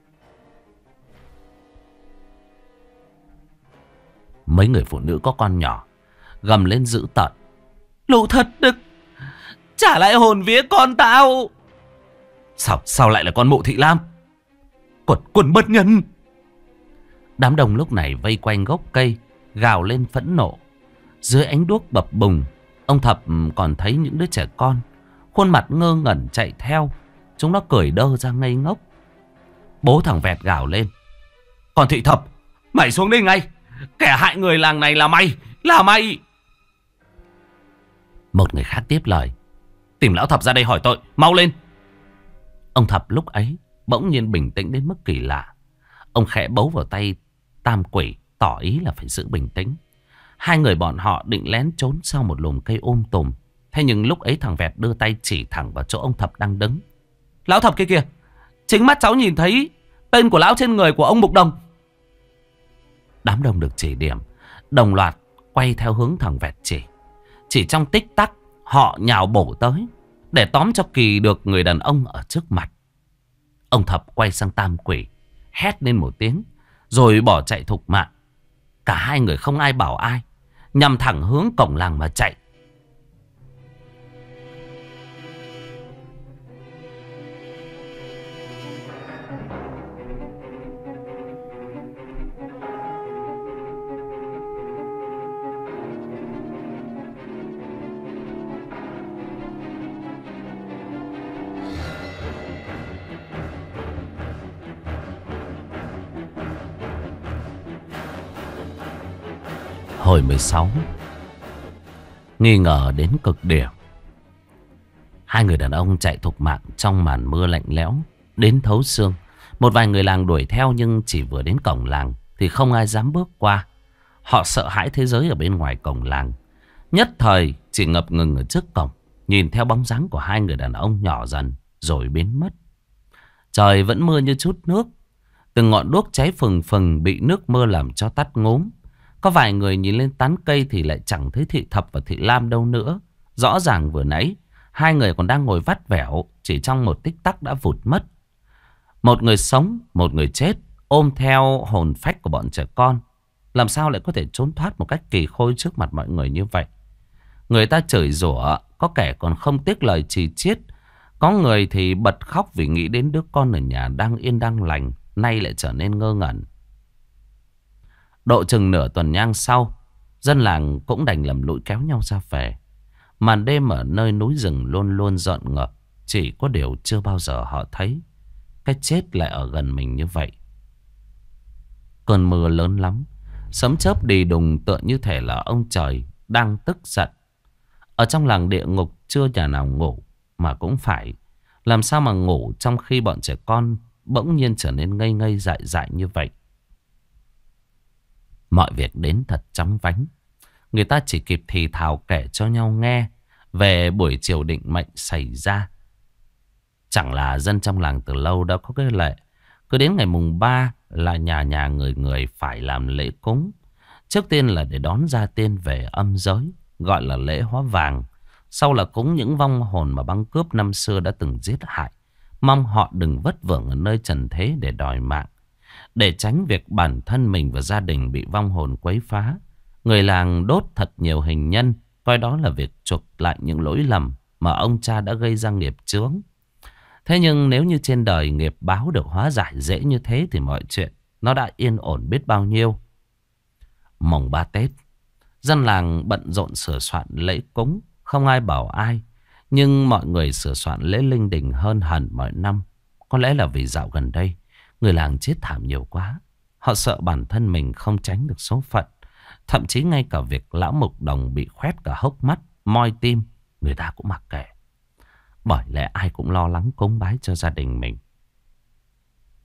Mấy người phụ nữ có con nhỏ gầm lên dữ tợn: lũ thất đức, trả lại hồn vía con tao. Sao lại là con Mộ Thị Lam? Quần bất nhân. Đám đông lúc này vây quanh gốc cây, gào lên phẫn nộ. Dưới ánh đuốc bập bùng, ông Thập còn thấy những đứa trẻ con khuôn mặt ngơ ngẩn chạy theo. Chúng nó cười đơ ra ngây ngốc. Bố thằng Vẹt gào lên: còn Thị Thập, mày xuống đây ngay. Kẻ hại người làng này là mày. Một người khác tiếp lời: tìm lão Thập ra đây hỏi tội, mau lên. Ông Thập lúc ấy bỗng nhiên bình tĩnh đến mức kỳ lạ. Ông khẽ bấu vào tay Tam Quỷ, tỏ ý là phải giữ bình tĩnh. Hai người bọn họ định lén trốn sau một lùm cây tùm. Thế nhưng lúc ấy thằng Vẹt đưa tay chỉ thẳng vào chỗ ông Thập đang đứng. Lão Thập kia kìa, chính mắt cháu nhìn thấy tên của lão trên người của ông Mục Đồng. Đám đông được chỉ điểm đồng loạt quay theo hướng thằng Vẹt chỉ. Chỉ trong tích tắc họ nhào bổ tới để tóm cho kỳ được người đàn ông ở trước mặt. Ông Thập quay sang Tam Quỷ, hét lên một tiếng rồi bỏ chạy thục mạng. Cả hai người không ai bảo ai, nhằm thẳng hướng cổng làng mà chạy. Hồi 16, nghi ngờ đến cực điểm. Hai người đàn ông chạy thục mạng trong màn mưa lạnh lẽo đến thấu xương. Một vài người làng đuổi theo, nhưng chỉ vừa đến cổng làng thì không ai dám bước qua. Họ sợ hãi thế giới ở bên ngoài cổng làng. Nhất thời chỉ ngập ngừng ở trước cổng, nhìn theo bóng dáng của hai người đàn ông nhỏ dần rồi biến mất. Trời vẫn mưa như chút nước. Từng ngọn đuốc cháy phừng phừng bị nước mưa làm cho tắt ngốm. Có vài người nhìn lên tán cây thì lại chẳng thấy Thị Thập và Thị Lam đâu nữa. Rõ ràng vừa nãy hai người còn đang ngồi vắt vẻo, chỉ trong một tích tắc đã vụt mất. Một người sống, một người chết, ôm theo hồn phách của bọn trẻ con. Làm sao lại có thể trốn thoát một cách kỳ khôi trước mặt mọi người như vậy? Người ta chửi rủa, có kẻ còn không tiếc lời chì chiết. Có người thì bật khóc vì nghĩ đến đứa con ở nhà đang yên đang lành, nay lại trở nên ngơ ngẩn. Độ chừng nửa tuần nhang sau, dân làng cũng đành lầm lũi kéo nhau ra về. Màn đêm ở nơi núi rừng luôn luôn rợn ngợp. Chỉ có điều chưa bao giờ họ thấy cái chết lại ở gần mình như vậy. Cơn mưa lớn lắm, sấm chớp đì đùng tựa như thể là ông trời đang tức giận. Ở trong làng địa ngục chưa nhà nào ngủ mà cũng phải. Làm sao mà ngủ trong khi bọn trẻ con bỗng nhiên trở nên ngây ngây dại dại như vậy? Mọi việc đến thật chóng vánh. Người ta chỉ kịp thì thào kể cho nhau nghe về buổi chiều định mệnh xảy ra. Chẳng là dân trong làng từ lâu đã có cái lệ, cứ đến ngày mùng 3 là nhà nhà người người phải làm lễ cúng. Trước tiên là để đón gia tiên về âm giới, gọi là lễ hóa vàng. Sau là cúng những vong hồn mà băng cướp năm xưa đã từng giết hại, mong họ đừng vất vưởng ở nơi trần thế để đòi mạng. Để tránh việc bản thân mình và gia đình bị vong hồn quấy phá, người làng đốt thật nhiều hình nhân, coi đó là việc chuộc lại những lỗi lầm mà ông cha đã gây ra nghiệp chướng. Thế nhưng nếu như trên đời nghiệp báo được hóa giải dễ như thế thì mọi chuyện nó đã yên ổn biết bao nhiêu. Mồng 3 Tết, dân làng bận rộn sửa soạn lễ cúng, không ai bảo ai. Nhưng mọi người sửa soạn lễ linh đình hơn hẳn mọi năm. Có lẽ là vì dạo gần đây người làng chết thảm nhiều quá. Họ sợ bản thân mình không tránh được số phận. Thậm chí ngay cả việc lão Mục Đồng bị khoét cả hốc mắt, moi tim, người ta cũng mặc kệ. Bởi lẽ ai cũng lo lắng cúng bái cho gia đình mình.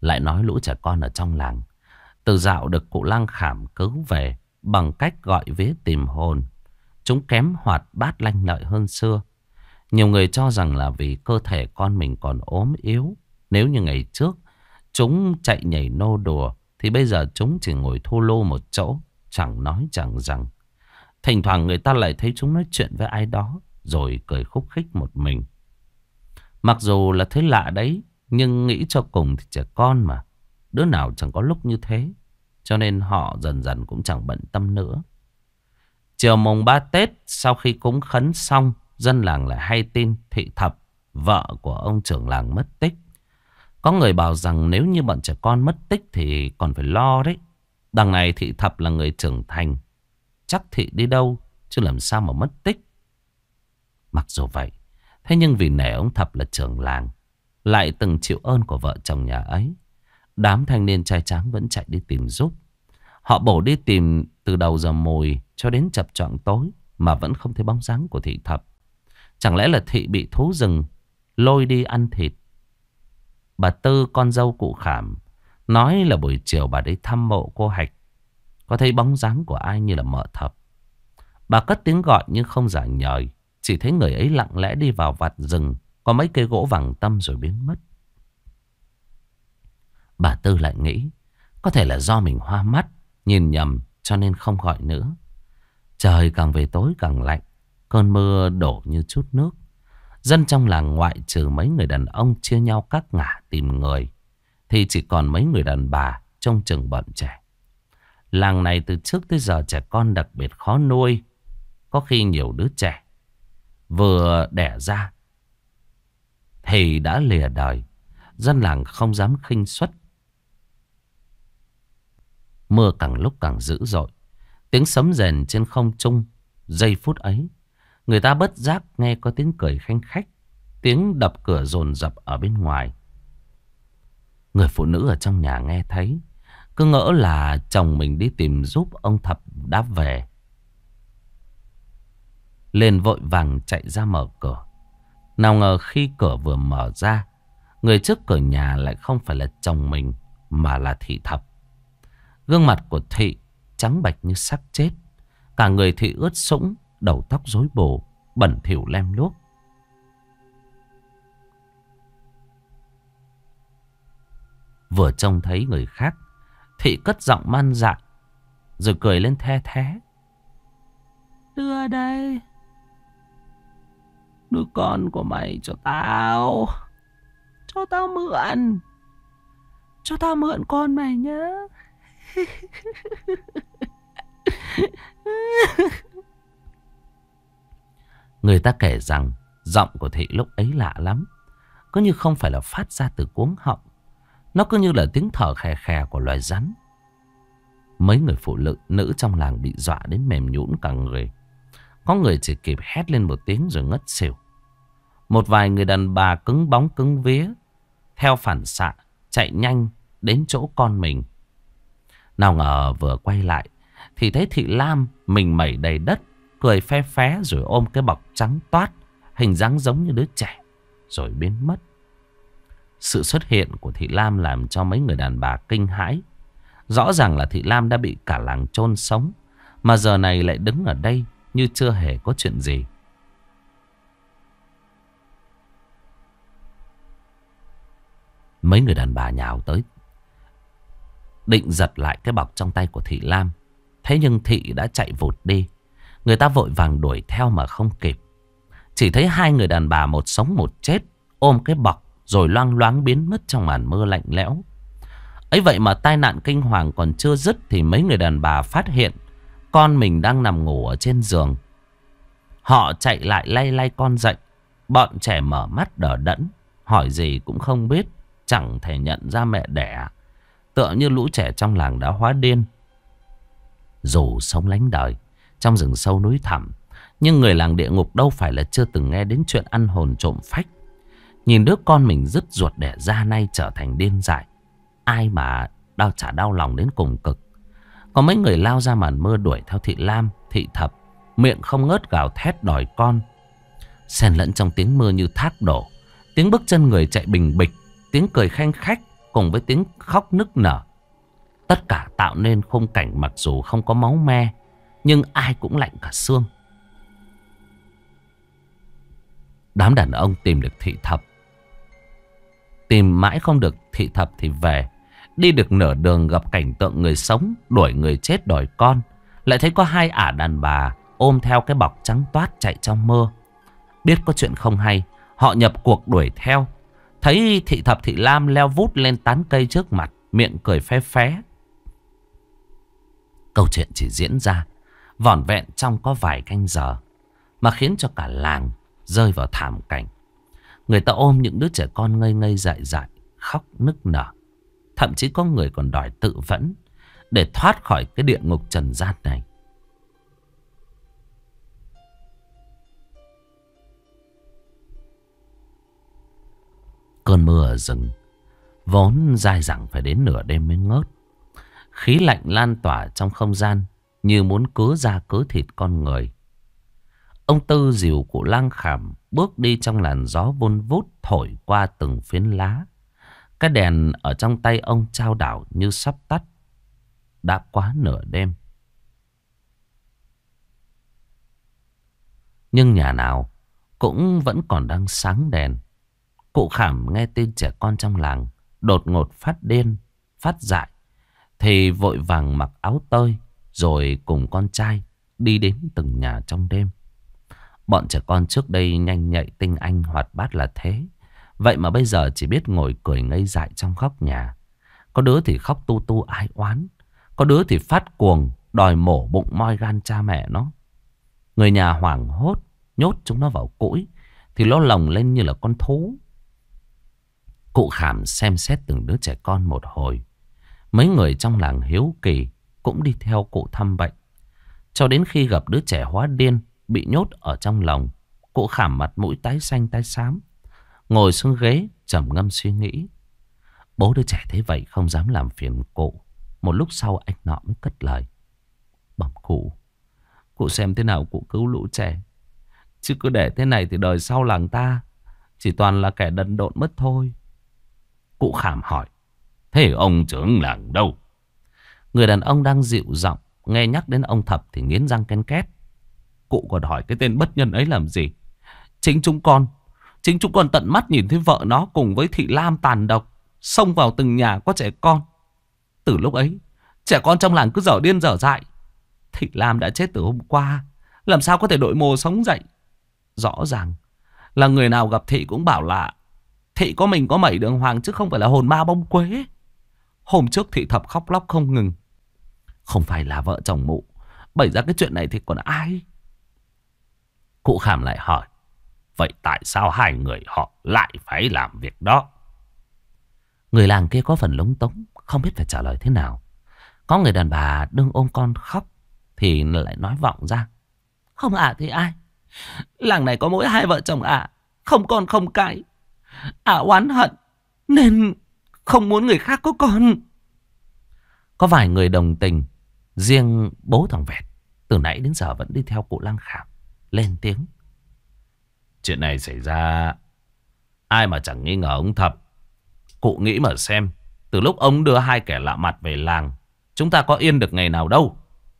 lại nói lũ trẻ con ở trong làng từ dạo được cụ lang khảm cứu về bằng cách gọi vía tìm hồn. Chúng kém hoạt bát lanh lợi hơn xưa. Nhiều người cho rằng là vì cơ thể con mình còn ốm yếu. Nếu như ngày trước chúng chạy nhảy nô đùa thì bây giờ chúng chỉ ngồi thu lô một chỗ, chẳng nói chẳng rằng. Thỉnh thoảng người ta lại thấy chúng nói chuyện với ai đó rồi cười khúc khích một mình. Mặc dù là thấy lạ đấy, nhưng nghĩ cho cùng thì trẻ con mà, đứa nào chẳng có lúc như thế. Cho nên họ dần dần cũng chẳng bận tâm nữa. Chiều mùng 3 Tết, sau khi cúng khấn xong, dân làng lại hay tin Thị Thập, vợ của ông trưởng làng, mất tích. Có người bảo rằng nếu như bọn trẻ con mất tích thì còn phải lo đấy. Đằng này Thị Thập là người trưởng thành, chắc Thị đi đâu chứ làm sao mà mất tích. Mặc dù vậy, thế nhưng vì nể ông Thập là trưởng làng, lại từng chịu ơn của vợ chồng nhà ấy, đám thanh niên trai tráng vẫn chạy đi tìm giúp. Họ bổ đi tìm từ đầu giờ mùi cho đến chập choạng tối mà vẫn không thấy bóng dáng của Thị Thập. Chẳng lẽ là Thị bị thú rừng lôi đi ăn thịt? Bà Tư, con dâu cụ Khảm, nói là buổi chiều bà đi thăm mộ cô Hạch, có thấy bóng dáng của ai như là mợ Thập. Bà cất tiếng gọi nhưng không giả nhời, chỉ thấy người ấy lặng lẽ đi vào vặt rừng có mấy cây gỗ vàng tăm rồi biến mất. Bà Tư lại nghĩ có thể là do mình hoa mắt, nhìn nhầm cho nên không gọi nữa. Trời càng về tối càng lạnh, cơn mưa đổ như chút nước. Dân trong làng ngoại trừ mấy người đàn ông chia nhau các ngả tìm người, thì chỉ còn mấy người đàn bà trông chừng bọn trẻ. Làng này từ trước tới giờ trẻ con đặc biệt khó nuôi. Có khi nhiều đứa trẻ vừa đẻ ra thì đã lìa đời. Dân làng không dám khinh suất. Mưa càng lúc càng dữ dội, tiếng sấm rền trên không trung. Giây phút ấy, người ta bất giác nghe có tiếng cười khanh khách, tiếng đập cửa dồn dập ở bên ngoài. Người phụ nữ ở trong nhà nghe thấy, cứ ngỡ là chồng mình đi tìm giúp ông Thập đã về, liền vội vàng chạy ra mở cửa. Nào ngờ khi cửa vừa mở ra, người trước cửa nhà lại không phải là chồng mình mà là Thị Thập. Gương mặt của Thị trắng bệch như xác chết, cả người Thị ướt sũng, đầu tóc rối bù, bẩn thỉu lem luốc. Vừa trông thấy người khác, Thị cất giọng man dại rồi cười lên the thé. Đưa đây, đứa con của mày cho tao. Cho tao mượn. Cho tao mượn con mày nhé. Người ta kể rằng giọng của Thị lúc ấy lạ lắm, cứ như không phải là phát ra từ cuống họng. Nó cứ như là tiếng thở khè khè của loài rắn. Mấy người phụ nữ trong làng bị dọa đến mềm nhũn cả người. Có người chỉ kịp hét lên một tiếng rồi ngất xỉu. Một vài người đàn bà cứng bóng cứng vía, theo phản xạ chạy nhanh đến chỗ con mình. Nào ngờ vừa quay lại thì thấy Thị Lam mình mẩy đầy đất, cười phe phé rồi ôm cái bọc trắng toát, hình dáng giống như đứa trẻ, rồi biến mất. Sự xuất hiện của Thị Lam làm cho mấy người đàn bà kinh hãi. Rõ ràng là Thị Lam đã bị cả làng chôn sống, mà giờ này lại đứng ở đây như chưa hề có chuyện gì. Mấy người đàn bà nhào tới, định giật lại cái bọc trong tay của Thị Lam. Thế nhưng Thị đã chạy vụt đi. Người ta vội vàng đuổi theo mà không kịp. Chỉ thấy hai người đàn bà một sống một chết ôm cái bọc rồi loang loáng biến mất trong màn mưa lạnh lẽo. Ấy vậy mà tai nạn kinh hoàng còn chưa dứt thì mấy người đàn bà phát hiện con mình đang nằm ngủ ở trên giường. Họ chạy lại lay lay con dậy. Bọn trẻ mở mắt đờ đẫn, hỏi gì cũng không biết, chẳng thể nhận ra mẹ đẻ. Tựa như lũ trẻ trong làng đã hóa điên. Dù sống lánh đời trong rừng sâu núi thẳm, nhưng người làng địa ngục đâu phải là chưa từng nghe đến chuyện ăn hồn trộm phách. Nhìn đứa con mình dứt ruột đẻ ra nay trở thành điên dại, ai mà đau lòng đến cùng cực. Có mấy người lao ra màn mưa đuổi theo Thị Lam, Thị Thập, miệng không ngớt gào thét đòi con. Xen lẫn trong tiếng mưa như thác đổ, tiếng bước chân người chạy bình bịch, tiếng cười khanh khách cùng với tiếng khóc nức nở. Tất cả tạo nên khung cảnh mặc dù không có máu me, nhưng ai cũng lạnh cả xương. Đám đàn ông tìm được thị thập. Tìm mãi không được thị thập thì về. Đi được nửa đường gặp cảnh tượng người sống đuổi người chết đòi con. Lại thấy có hai ả đàn bà ôm theo cái bọc trắng toát chạy trong mưa. Biết có chuyện không hay, họ nhập cuộc đuổi theo. Thấy thị thập thị lam leo vút lên tán cây trước mặt, miệng cười phé phé. Câu chuyện chỉ diễn ra vỏn vẹn trong có vài canh giờ, mà khiến cho cả làng rơi vào thảm cảnh. Người ta ôm những đứa trẻ con ngây ngây dại dại, khóc nức nở. Thậm chí có người còn đòi tự vẫn để thoát khỏi cái địa ngục trần gian này. Cơn mưa ở rừng vốn dai dẳng phải đến nửa đêm mới ngớt. Khí lạnh lan tỏa trong không gian như muốn cứa da cứa thịt con người. Ông Tư dìu cụ Lang Khảm bước đi trong làn gió vun vút thổi qua từng phiến lá. Cái đèn ở trong tay ông chao đảo như sắp tắt. Đã quá nửa đêm. Nhưng nhà nào cũng vẫn còn đang sáng đèn. Cụ Khảm nghe tin trẻ con trong làng đột ngột phát điên, phát dại, thì vội vàng mặc áo tơi rồi cùng con trai đi đến từng nhà trong đêm. Bọn trẻ con trước đây nhanh nhạy tinh anh hoạt bát là thế. Vậy mà bây giờ chỉ biết ngồi cười ngây dại trong góc nhà. Có đứa thì khóc tu tu ái oán, có đứa thì phát cuồng đòi mổ bụng moi gan cha mẹ nó. Người nhà hoảng hốt nhốt chúng nó vào cũi thì nó lồng lên như là con thú. Cụ Khảm xem xét từng đứa trẻ con một hồi. Mấy người trong làng hiếu kỳ cũng đi theo cụ thăm bệnh. Cho đến khi gặp đứa trẻ hóa điên bị nhốt ở trong lồng, cụ Khảm mặt mũi tái xanh tái xám, ngồi xuống ghế trầm ngâm suy nghĩ. Bố đứa trẻ thế vậy không dám làm phiền cụ. Một lúc sau anh nọ mới cất lời: Bẩm cụ xem thế nào cụ cứu lũ trẻ. Chứ cứ để thế này thì đời sau làng ta chỉ toàn là kẻ đần độn mất thôi. Cụ Khảm hỏi: Thế ông trưởng làng đâu? Người đàn ông đang dịu giọng nghe nhắc đến ông Thập thì nghiến răng ken két. Cụ còn hỏi cái tên bất nhân ấy làm gì? Chính chúng con tận mắt nhìn thấy vợ nó cùng với thị Lam tàn độc xông vào từng nhà có trẻ con. Từ lúc ấy trẻ con trong làng cứ dở điên dở dại. Thị Lam đã chết từ hôm qua, làm sao có thể đội mồ sống dậy? Rõ ràng là người nào gặp thị cũng bảo là thị có mình có mẩy đường hoàng, chứ không phải là hồn ma bông quế. Hôm trước thị Thập khóc lóc không ngừng. Không phải là vợ chồng mụ bày ra cái chuyện này thì còn ai? Cụ Khảm lại hỏi: Vậy tại sao hai người họ lại phải làm việc đó? Người làng kia có phần lúng túng, không biết phải trả lời thế nào. Có người đàn bà đương ôm con khóc thì lại nói vọng ra: Không ạ thì ai? Làng này có mỗi hai vợ chồng ạ, không con không cái. Oán hận nên không muốn người khác có con. Có vài người đồng tình. Riêng bố thằng Vẹt từ nãy đến giờ vẫn đi theo cụ Lang Khảm lên tiếng: Chuyện này xảy ra ai mà chẳng nghi ngờ ông Thập. Cụ nghĩ mà xem, từ lúc ông đưa hai kẻ lạ mặt về làng, chúng ta có yên được ngày nào đâu.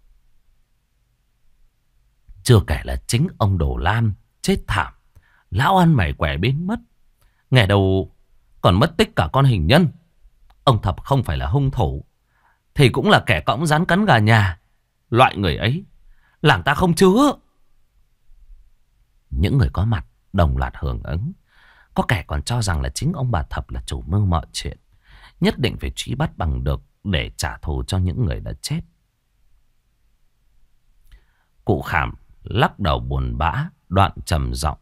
Chưa kể là chính ông Đồ Lam chết thảm, lão ăn mày quẻ biến mất. Ngày đầu còn mất tích cả con hình nhân. Ông Thập không phải là hung thủ thì cũng là kẻ cõng rắn cắn gà nhà. Loại người ấy làng ta không chứa. Những người có mặt đồng loạt hưởng ứng. Có kẻ còn cho rằng là chính ông bà Thập là chủ mưu mọi chuyện, nhất định phải truy bắt bằng được để trả thù cho những người đã chết. Cụ Khảm lắc đầu buồn bã, đoạn trầm giọng: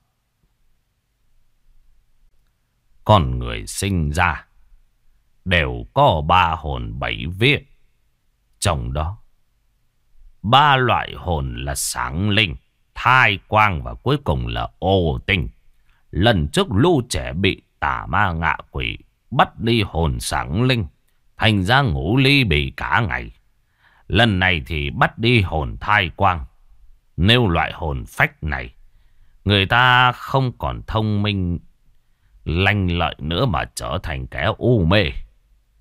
Con người sinh ra đều có 3 hồn 7 vía. Trong đó 3 loại hồn là sáng linh, thai quang và cuối cùng là ô tinh. Lần trước lũ trẻ bị tà ma ngạ quỷ bắt đi hồn sáng linh, thành ra ngủ ly bì cả ngày. Lần này thì bắt đi hồn thai quang. Nếu loại hồn phách này người ta không còn thông minh lanh lợi nữa mà trở thành kẻ u mê,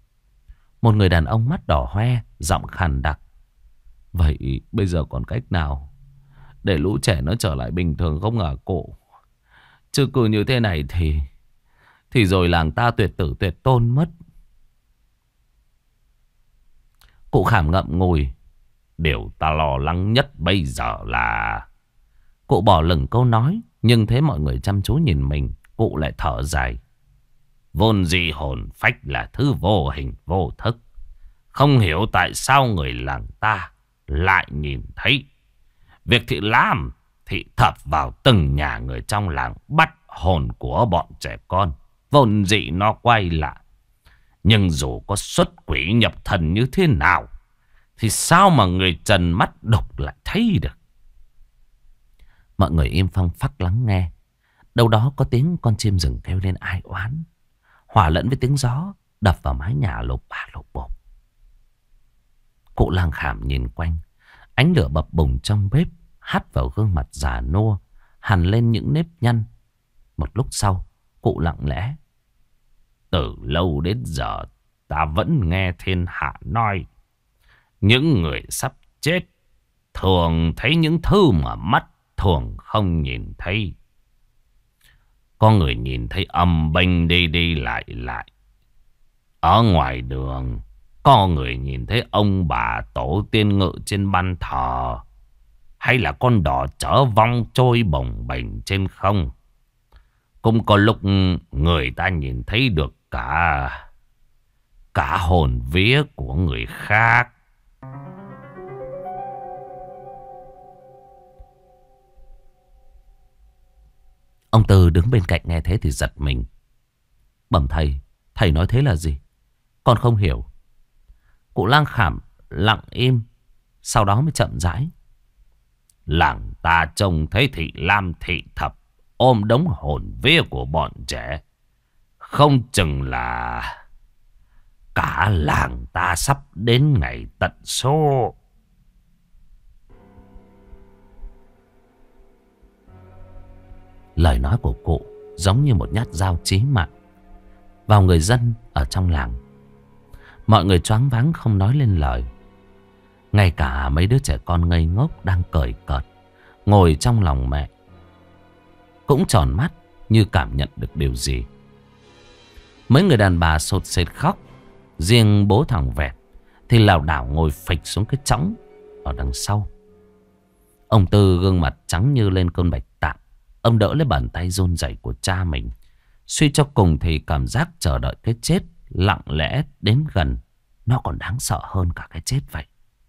Một người đàn ông mắt đỏ hoe, giọng khàn đặc. Vậy bây giờ còn cách nào để lũ trẻ nó trở lại bình thường không hả cụ? Chứ cứ như thế này thì rồi làng ta tuyệt tử tuyệt tôn mất. Cụ Khảm ngậm ngùi. Điều ta lo lắng nhất bây giờ là... Cụ bỏ lửng câu nói, nhưng thấy mọi người chăm chú nhìn mình, cụ lại thở dài. Vốn dĩ hồn phách là thứ vô hình vô thức. Không hiểu tại sao người làng ta lại nhìn thấy. Việc thị làm, thị thập vào từng nhà người trong làng, bắt hồn của bọn trẻ con. Vốn dĩ nó quay lại. Nhưng dù có xuất quỷ nhập thần như thế nào, thì sao mà người trần mắt độc lại thấy được? Mọi người im phăng phắc lắng nghe. Đâu đó có tiếng con chim rừng kêu lên ai oán, hòa lẫn với tiếng gió đập vào mái nhà lộp bà lộp bộp. Cụ Lang Khảm nhìn quanh. Ánh lửa bập bùng trong bếp hắt vào gương mặt già nua, hằn lên những nếp nhăn. Một lúc sau, cụ lặng lẽ. Từ lâu đến giờ ta vẫn nghe thiên hạ nói, những người sắp chết thường thấy những thứ mà mắt thường không nhìn thấy. Có người nhìn thấy âm bênh đi đi lại lại ở ngoài đường. Có người nhìn thấy ông bà tổ tiên ngự trên ban thờ. Hay là con đò chở vong trôi bồng bềnh trên không. Cũng có lúc người ta nhìn thấy được cả hồn vía của người khác. Ông Tư đứng bên cạnh nghe thế thì giật mình. Bẩm thầy, thầy nói thế là gì? Con không hiểu. Cụ Lang Khảm lặng im, sau đó mới chậm rãi. Làng ta trông thấy thị lam thị thập ôm đống hồn vía của bọn trẻ. Không chừng là cả làng ta sắp đến ngày tận số. Lời nói của cụ giống như một nhát dao chí mạng vào người dân ở trong làng. Mọi người choáng váng không nói lên lời. Ngay cả mấy đứa trẻ con ngây ngốc đang cười cợt ngồi trong lòng mẹ cũng tròn mắt như cảm nhận được điều gì. Mấy người đàn bà sột sệt khóc. Riêng bố thằng Vẹt thì lảo đảo ngồi phịch xuống cái chõng ở đằng sau. Ông Tư gương mặt trắng như lên cơn bạch tạng. Ông đỡ lấy bàn tay run rẩy của cha mình. Suy cho cùng thì cảm giác chờ đợi cái chết lặng lẽ đến gần nó còn đáng sợ hơn cả cái chết vậy.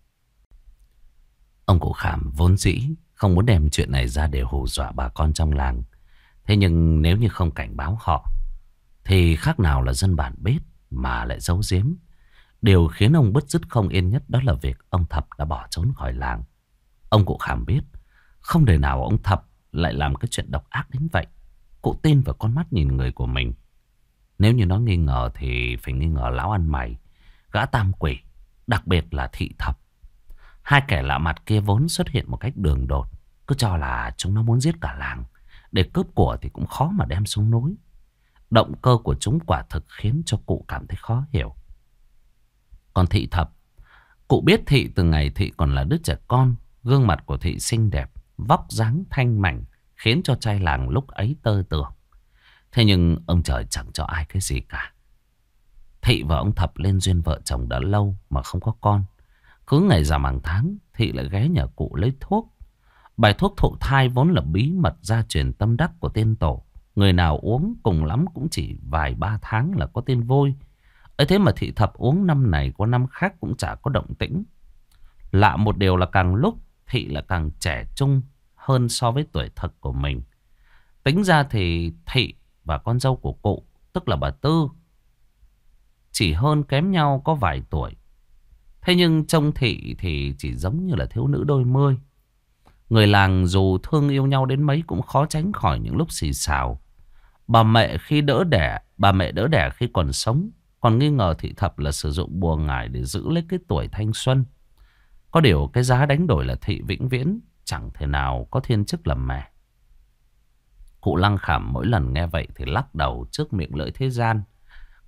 Ông cụ Khảm vốn dĩ không muốn đem chuyện này ra để hù dọa bà con trong làng. Thế nhưng nếu như không cảnh báo họ thì khác nào là dân bản biết mà lại giấu giếm. Điều khiến ông bứt rứt không yên nhất đó là việc ông Thập đã bỏ trốn khỏi làng. Ông cụ Khảm biết không thể nào ông Thập lại làm cái chuyện độc ác đến vậy. Cụ tin vào con mắt nhìn người của mình. Nếu như nó nghi ngờ thì phải nghi ngờ lão ăn mày, gã tam quỷ, đặc biệt là thị Thập. Hai kẻ lạ mặt kia vốn xuất hiện một cách đường đột, cứ cho là chúng nó muốn giết cả làng. Để cướp của thì cũng khó mà đem xuống núi. Động cơ của chúng quả thực khiến cho cụ cảm thấy khó hiểu. Còn thị Thập, cụ biết thị từ ngày thị còn là đứa trẻ con. Gương mặt của thị xinh đẹp, vóc dáng thanh mảnh, khiến cho trai làng lúc ấy tơ tưởng. Thế nhưng ông trời chẳng cho ai cái gì cả. Thị và ông Thập lên duyên vợ chồng đã lâu mà không có con. Cứ ngày rằm hàng tháng, thị lại ghé nhà cụ lấy thuốc. Bài thuốc thụ thai vốn là bí mật gia truyền tâm đắc của tiên tổ. Người nào uống cùng lắm cũng chỉ vài ba tháng là có tên vôi. Ấy thế mà thị Thập uống năm này qua năm khác cũng chả có động tĩnh. Lạ một điều là càng lúc thị là càng trẻ trung hơn so với tuổi thật của mình. Tính ra thì thị và con dâu của cụ, tức là bà Tư, chỉ hơn kém nhau có vài tuổi. Thế nhưng trông thị thì chỉ giống như là thiếu nữ đôi mươi. Người làng dù thương yêu nhau đến mấy cũng khó tránh khỏi những lúc xì xào. Bà mẹ đỡ đẻ khi còn sống còn nghi ngờ thị Thập là sử dụng bùa ngải để giữ lấy cái tuổi thanh xuân. Có điều cái giá đánh đổi là thị vĩnh viễn chẳng thể nào có thiên chức làm mẹ. Cụ Lăng Khảm mỗi lần nghe vậy thì lắc đầu trước miệng lưỡi thế gian.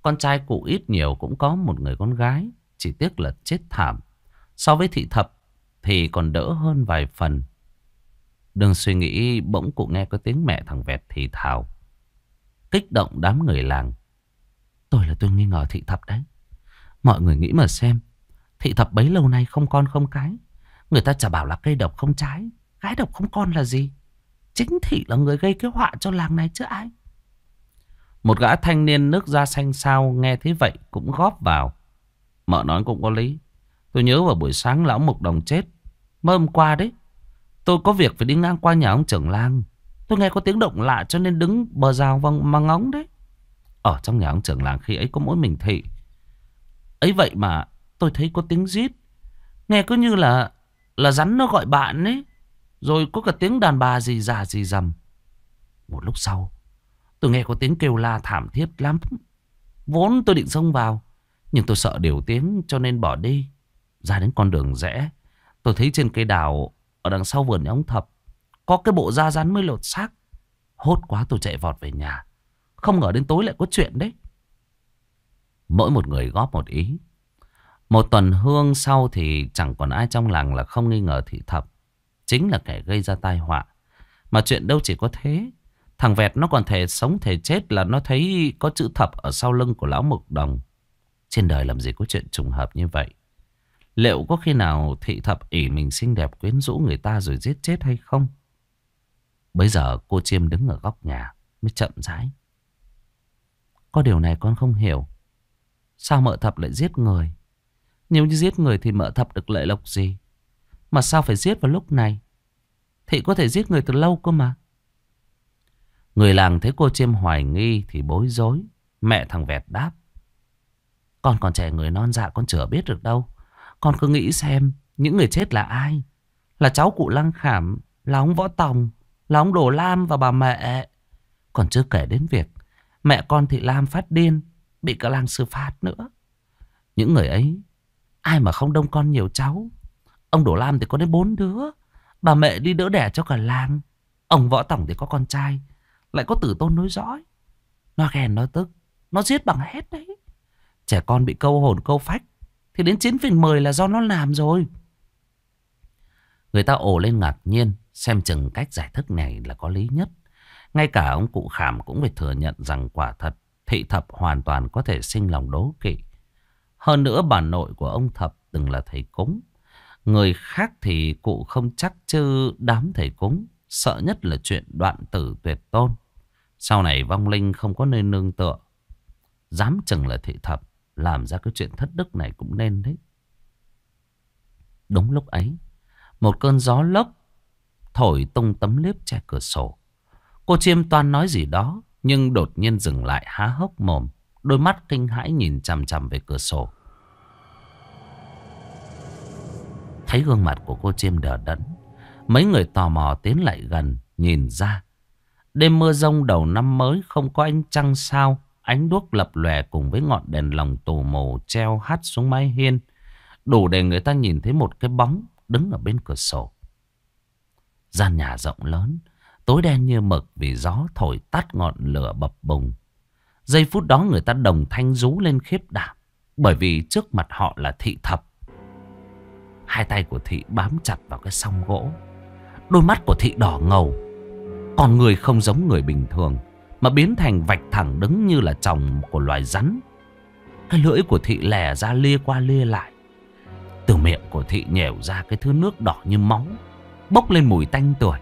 Con trai cụ ít nhiều cũng có một người con gái. Chỉ tiếc là chết thảm. So với thị thập thì còn đỡ hơn vài phần. Đừng suy nghĩ, bỗng cụ nghe có tiếng mẹ thằng Vẹt thì thào. Kích động đám người làng. Tôi nghi ngờ thị thập đấy. Mọi người nghĩ mà xem. Thị thập bấy lâu nay không con không cái. Người ta chả bảo là cây độc không trái, gái độc không con là gì. Chính thị là người gây cái họa cho làng này chứ ai. Một gã thanh niên nước da xanh xao nghe thấy vậy cũng góp vào. Mợ nói cũng có lý. Tôi nhớ vào buổi sáng lão Mục Đồng chết mới hôm qua đấy. Tôi có việc phải đi ngang qua nhà ông trưởng làng. Tôi nghe có tiếng động lạ cho nên đứng bờ rào mà ngóng đấy. Ở trong nhà ông trưởng làng khi ấy có mỗi mình thị. Ấy vậy mà tôi thấy có tiếng rít. Nghe cứ như là rắn nó gọi bạn ấy. Rồi có cả tiếng đàn bà rì rà rì rầm. Một lúc sau tôi nghe có tiếng kêu la thảm thiết lắm. Vốn tôi định xông vào, nhưng tôi sợ điều tiếng cho nên bỏ đi. Ra đến con đường rẽ, tôi thấy trên cây đào ở đằng sau vườn nhà ông Thập có cái bộ da rắn mới lột xác. Hốt quá tôi chạy vọt về nhà. Không ngờ đến tối lại có chuyện đấy. Mỗi một người góp một ý. Một tuần hương sau thì chẳng còn ai trong làng là không nghi ngờ thị thập chính là kẻ gây ra tai họa. Mà chuyện đâu chỉ có thế. Thằng Vẹt nó còn thể sống thể chết là nó thấy có chữ thập ở sau lưng của lão Mục Đồng. Trên đời làm gì có chuyện trùng hợp như vậy. Liệu có khi nào thị thập ỷ mình xinh đẹp quyến rũ người ta rồi giết chết hay không? Bây giờ cô Chiêm đứng ở góc nhà mới chậm rãi. Có điều này con không hiểu. Sao mợ thập lại giết người? Nếu như giết người thì mợ thập được lợi lộc gì? Mà sao phải giết vào lúc này? Thị có thể giết người từ lâu cơ mà. Người làng thấy cô Chiêm hoài nghi thì bối rối. Mẹ thằng Vẹt đáp. Con còn trẻ người non dạ, con chưa biết được đâu. Con cứ nghĩ xem những người chết là ai. Là cháu cụ Lăng Khảm, là ông Võ Tòng, là ông Đồ Lam và bà mẹ. Còn chưa kể đến việc mẹ con Thị Lam phát điên, bị cả làng xử phạt nữa. Những người ấy ai mà không đông con nhiều cháu. Ông Đồ Lam thì có đến 4 đứa. Bà mẹ đi đỡ đẻ cho cả làng. Ông Võ Tòng thì có con trai, lại có tử tôn nối dõi. Nó ghen nó tức, nó giết bằng hết đấy. Trẻ con bị câu hồn câu phách thì đến 9/10 là do nó làm rồi. Người ta ồ lên ngạc nhiên. Xem chừng cách giải thích này là có lý nhất. Ngay cả ông cụ Khảm cũng phải thừa nhận rằng quả thật thị thập hoàn toàn có thể sinh lòng đố kỵ. Hơn nữa bà nội của ông Thập từng là thầy cúng. Người khác thì cụ không chắc, chứ đám thầy cúng sợ nhất là chuyện đoạn tử tuyệt tôn. Sau này vong linh không có nơi nương tựa. Dám chừng là thị thập làm ra cái chuyện thất đức này cũng nên đấy. Đúng lúc ấy, một cơn gió lốc thổi tung tấm liếp che cửa sổ. Cô Chiêm toan nói gì đó, nhưng đột nhiên dừng lại há hốc mồm. Đôi mắt kinh hãi nhìn chằm chằm về cửa sổ. Thấy gương mặt của cô Chiêm đờ đẫn, mấy người tò mò tiến lại gần nhìn ra. Đêm mưa giông đầu năm mới, không có ánh trăng sao. Ánh đuốc lập lòe cùng với ngọn đèn lồng tù mù treo hắt xuống mái hiên, đủ để người ta nhìn thấy một cái bóng đứng ở bên cửa sổ. Gian nhà rộng lớn, tối đen như mực vì gió thổi tắt ngọn lửa bập bùng. Giây phút đó người ta đồng thanh rú lên khiếp đảm, bởi vì trước mặt họ là thị thập. Hai tay của thị bám chặt vào cái song gỗ. Đôi mắt của thị đỏ ngầu. Còn người không giống người bình thường, mà biến thành vạch thẳng đứng như là chồng của loài rắn. Cái lưỡi của thị lè ra lia qua lia lại. Từ miệng của thị nhẻo ra cái thứ nước đỏ như máu, bốc lên mùi tanh tưởi.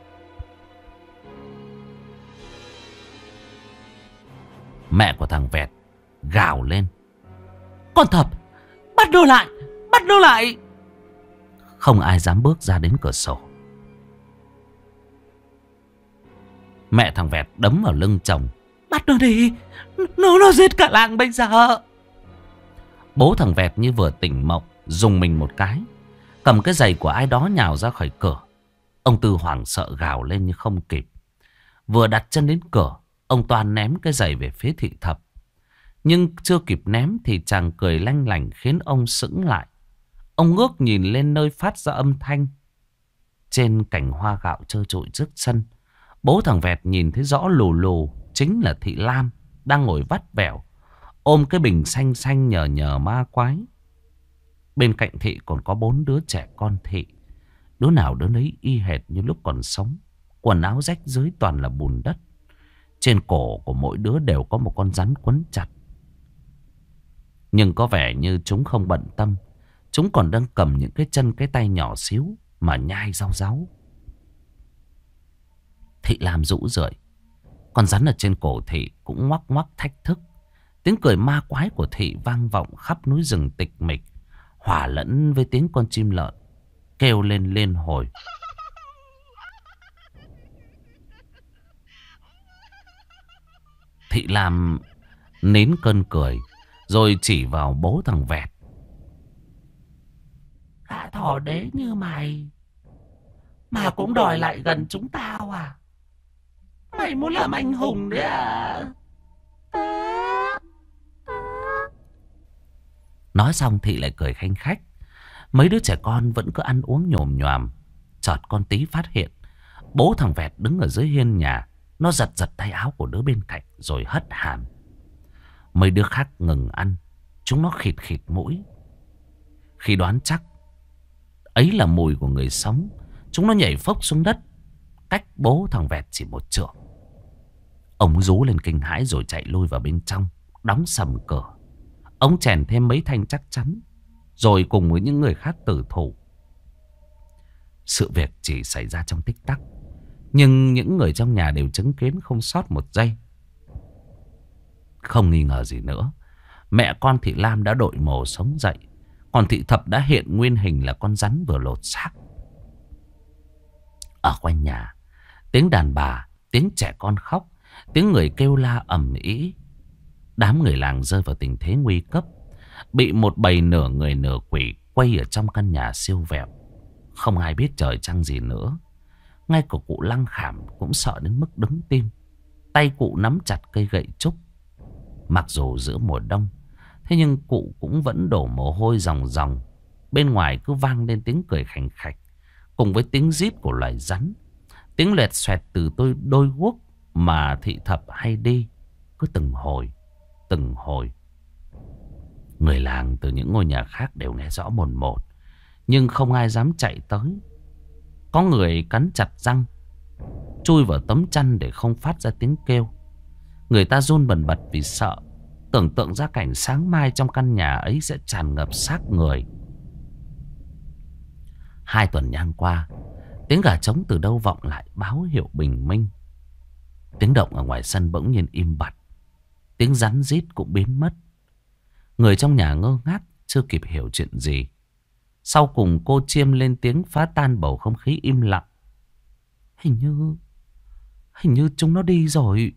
Mẹ của thằng Vẹt gào lên. Con Thập, bắt nó lại, bắt nó lại. Không ai dám bước ra đến cửa sổ. Mẹ thằng Vẹt đấm vào lưng chồng. Bắt nó đi, nó giết cả làng bây giờ. Bố thằng Vẹt như vừa tỉnh mộng, dùng mình một cái, cầm cái giày của ai đó nhào ra khỏi cửa. Ông Tư hoảng sợ gào lên nhưng không kịp. Vừa đặt chân đến cửa, ông toan ném cái giày về phía thị thập. Nhưng chưa kịp ném thì chàng cười lanh lảnh khiến ông sững lại. Ông ngước nhìn lên nơi phát ra âm thanh. Trên cành hoa gạo trơ trụi trước sân, bố thằng Vẹt nhìn thấy rõ lù lù chính là thị Lam đang ngồi vắt vẻo ôm cái bình xanh xanh nhờ nhờ ma quái. Bên cạnh Thị còn có 4 đứa trẻ con Thị. Đứa nào đứa nấy y hệt như lúc còn sống. Quần áo rách rưới toàn là bùn đất. Trên cổ của mỗi đứa đều có một con rắn quấn chặt. Nhưng có vẻ như chúng không bận tâm. Chúng còn đang cầm những cái chân cái tay nhỏ xíu mà nhai rau ráu. Thị Lam rũ rượi. Con rắn ở trên cổ Thị cũng ngoắc ngoắc thách thức. Tiếng cười ma quái của Thị vang vọng khắp núi rừng tịch mịch, hòa lẫn với tiếng con chim lợn kêu lên liên hồi. Thị Lam nín cơn cười, rồi chỉ vào bố thằng Vẹt. Gã thỏ đế như mày mà cũng đòi lại gần chúng tao à? Mày muốn làm anh hùng đấy à? Nói xong Thị lại cười khanh khách. Mấy đứa trẻ con vẫn cứ ăn uống nhồm nhoàm. Chợt con Tí phát hiện bố thằng Vẹt đứng ở dưới hiên nhà. Nó giật giật tay áo của đứa bên cạnh rồi hất hàm. Mấy đứa khác ngừng ăn. Chúng nó khịt khịt mũi. Khi đoán chắc ấy là mùi của người sống, chúng nó nhảy phốc xuống đất, cách bố thằng Vẹt chỉ một trượng. Ông rú lên kinh hãi rồi chạy lui vào bên trong, đóng sầm cửa. Ông chèn thêm mấy thanh chắc chắn, rồi cùng với những người khác tử thủ. Sự việc chỉ xảy ra trong tích tắc, nhưng những người trong nhà đều chứng kiến không sót một giây. Không nghi ngờ gì nữa, mẹ con Thị Lam đã đội mồ sống dậy, còn Thị Thập đã hiện nguyên hình là con rắn vừa lột xác. Ở quanh nhà, tiếng đàn bà, tiếng trẻ con khóc, tiếng người kêu la ầm ĩ. Đám người làng rơi vào tình thế nguy cấp, bị một bầy nửa người nửa quỷ quay ở trong căn nhà siêu vẹo. Không ai biết trời trăng gì nữa. Ngay cả cụ Lăng Khảm cũng sợ đến mức đứng tim. Tay cụ nắm chặt cây gậy trúc. Mặc dù giữa mùa đông, thế nhưng cụ cũng vẫn đổ mồ hôi ròng ròng. Bên ngoài cứ vang lên tiếng cười khành khạch, cùng với tiếng rít của loài rắn. Tiếng loẹt xoẹt từ đôi guốc mà Thị Thập hay đi, cứ từng hồi, từng hồi. Người làng từ những ngôi nhà khác đều nghe rõ mồn một, nhưng không ai dám chạy tới. Có người cắn chặt răng, chui vào tấm chăn để không phát ra tiếng kêu. Người ta run bần bật vì sợ, tưởng tượng ra cảnh sáng mai trong căn nhà ấy sẽ tràn ngập xác người. 2 tuần nhang qua, tiếng gà trống từ đâu vọng lại báo hiệu bình minh. Tiếng động ở ngoài sân bỗng nhiên im bặt. Tiếng rắn rít cũng biến mất. Người trong nhà ngơ ngác, chưa kịp hiểu chuyện gì. Sau cùng cô Chiêm lên tiếng phá tan bầu không khí im lặng. Hình như chúng nó đi rồi.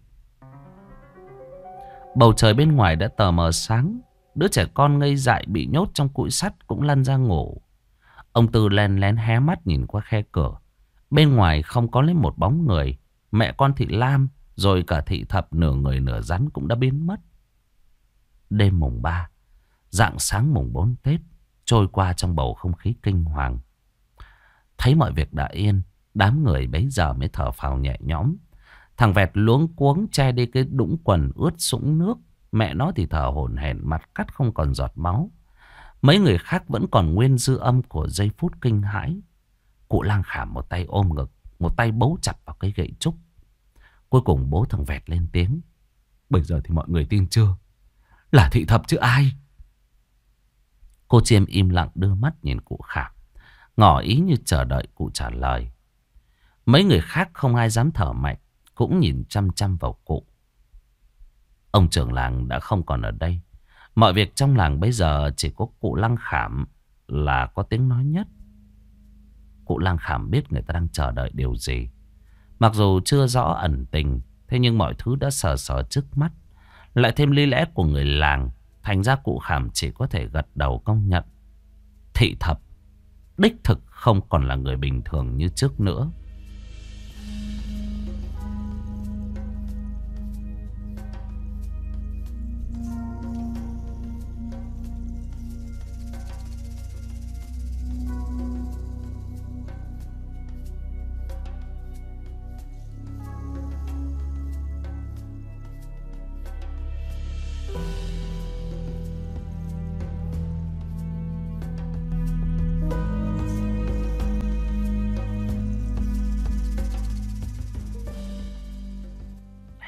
Bầu trời bên ngoài đã tờ mờ sáng. Đứa trẻ con ngây dại bị nhốt trong cụi sắt cũng lăn ra ngủ. Ông Tư len lén hé mắt nhìn qua khe cửa. Bên ngoài không có lấy một bóng người. Mẹ con Thị Lam rồi cả Thị Thập nửa người nửa rắn cũng đã biến mất. Đêm mùng 3, rạng sáng mùng 4 Tết trôi qua trong bầu không khí kinh hoàng. Thấy mọi việc đã yên, đám người bấy giờ mới thở phào nhẹ nhõm. Thằng Vẹt luống cuống che đi cái đũng quần ướt sũng nước. Mẹ nó thì thở hổn hển, mặt cắt không còn giọt máu. Mấy người khác vẫn còn nguyên dư âm của giây phút kinh hãi. Cụ Lang Khảm một tay ôm ngực, một tay bấu chặt vào cây gậy trúc. Cuối cùng bố thằng Vẹt lên tiếng. Bây giờ thì mọi người tin chưa? Là Thị Thập chứ ai? Cô Chiêm im lặng đưa mắt nhìn cụ Khảm, ngỏ ý như chờ đợi cụ trả lời. Mấy người khác không ai dám thở mạnh, cũng nhìn chăm chăm vào cụ. Ông trưởng làng đã không còn ở đây. Mọi việc trong làng bây giờ chỉ có cụ Lăng Khảm là có tiếng nói nhất. Cụ Lăng Khảm biết người ta đang chờ đợi điều gì. Mặc dù chưa rõ ẩn tình, thế nhưng mọi thứ đã sờ sờ trước mắt. Lại thêm lý lẽ của người làng, thành ra cụ Khảm chỉ có thể gật đầu công nhận. Thị Thập đích thực không còn là người bình thường như trước nữa.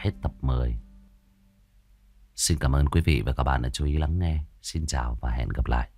hết tập 10. Xin cảm ơn quý vị và các bạn đã chú ý lắng nghe. Xin chào và hẹn gặp lại.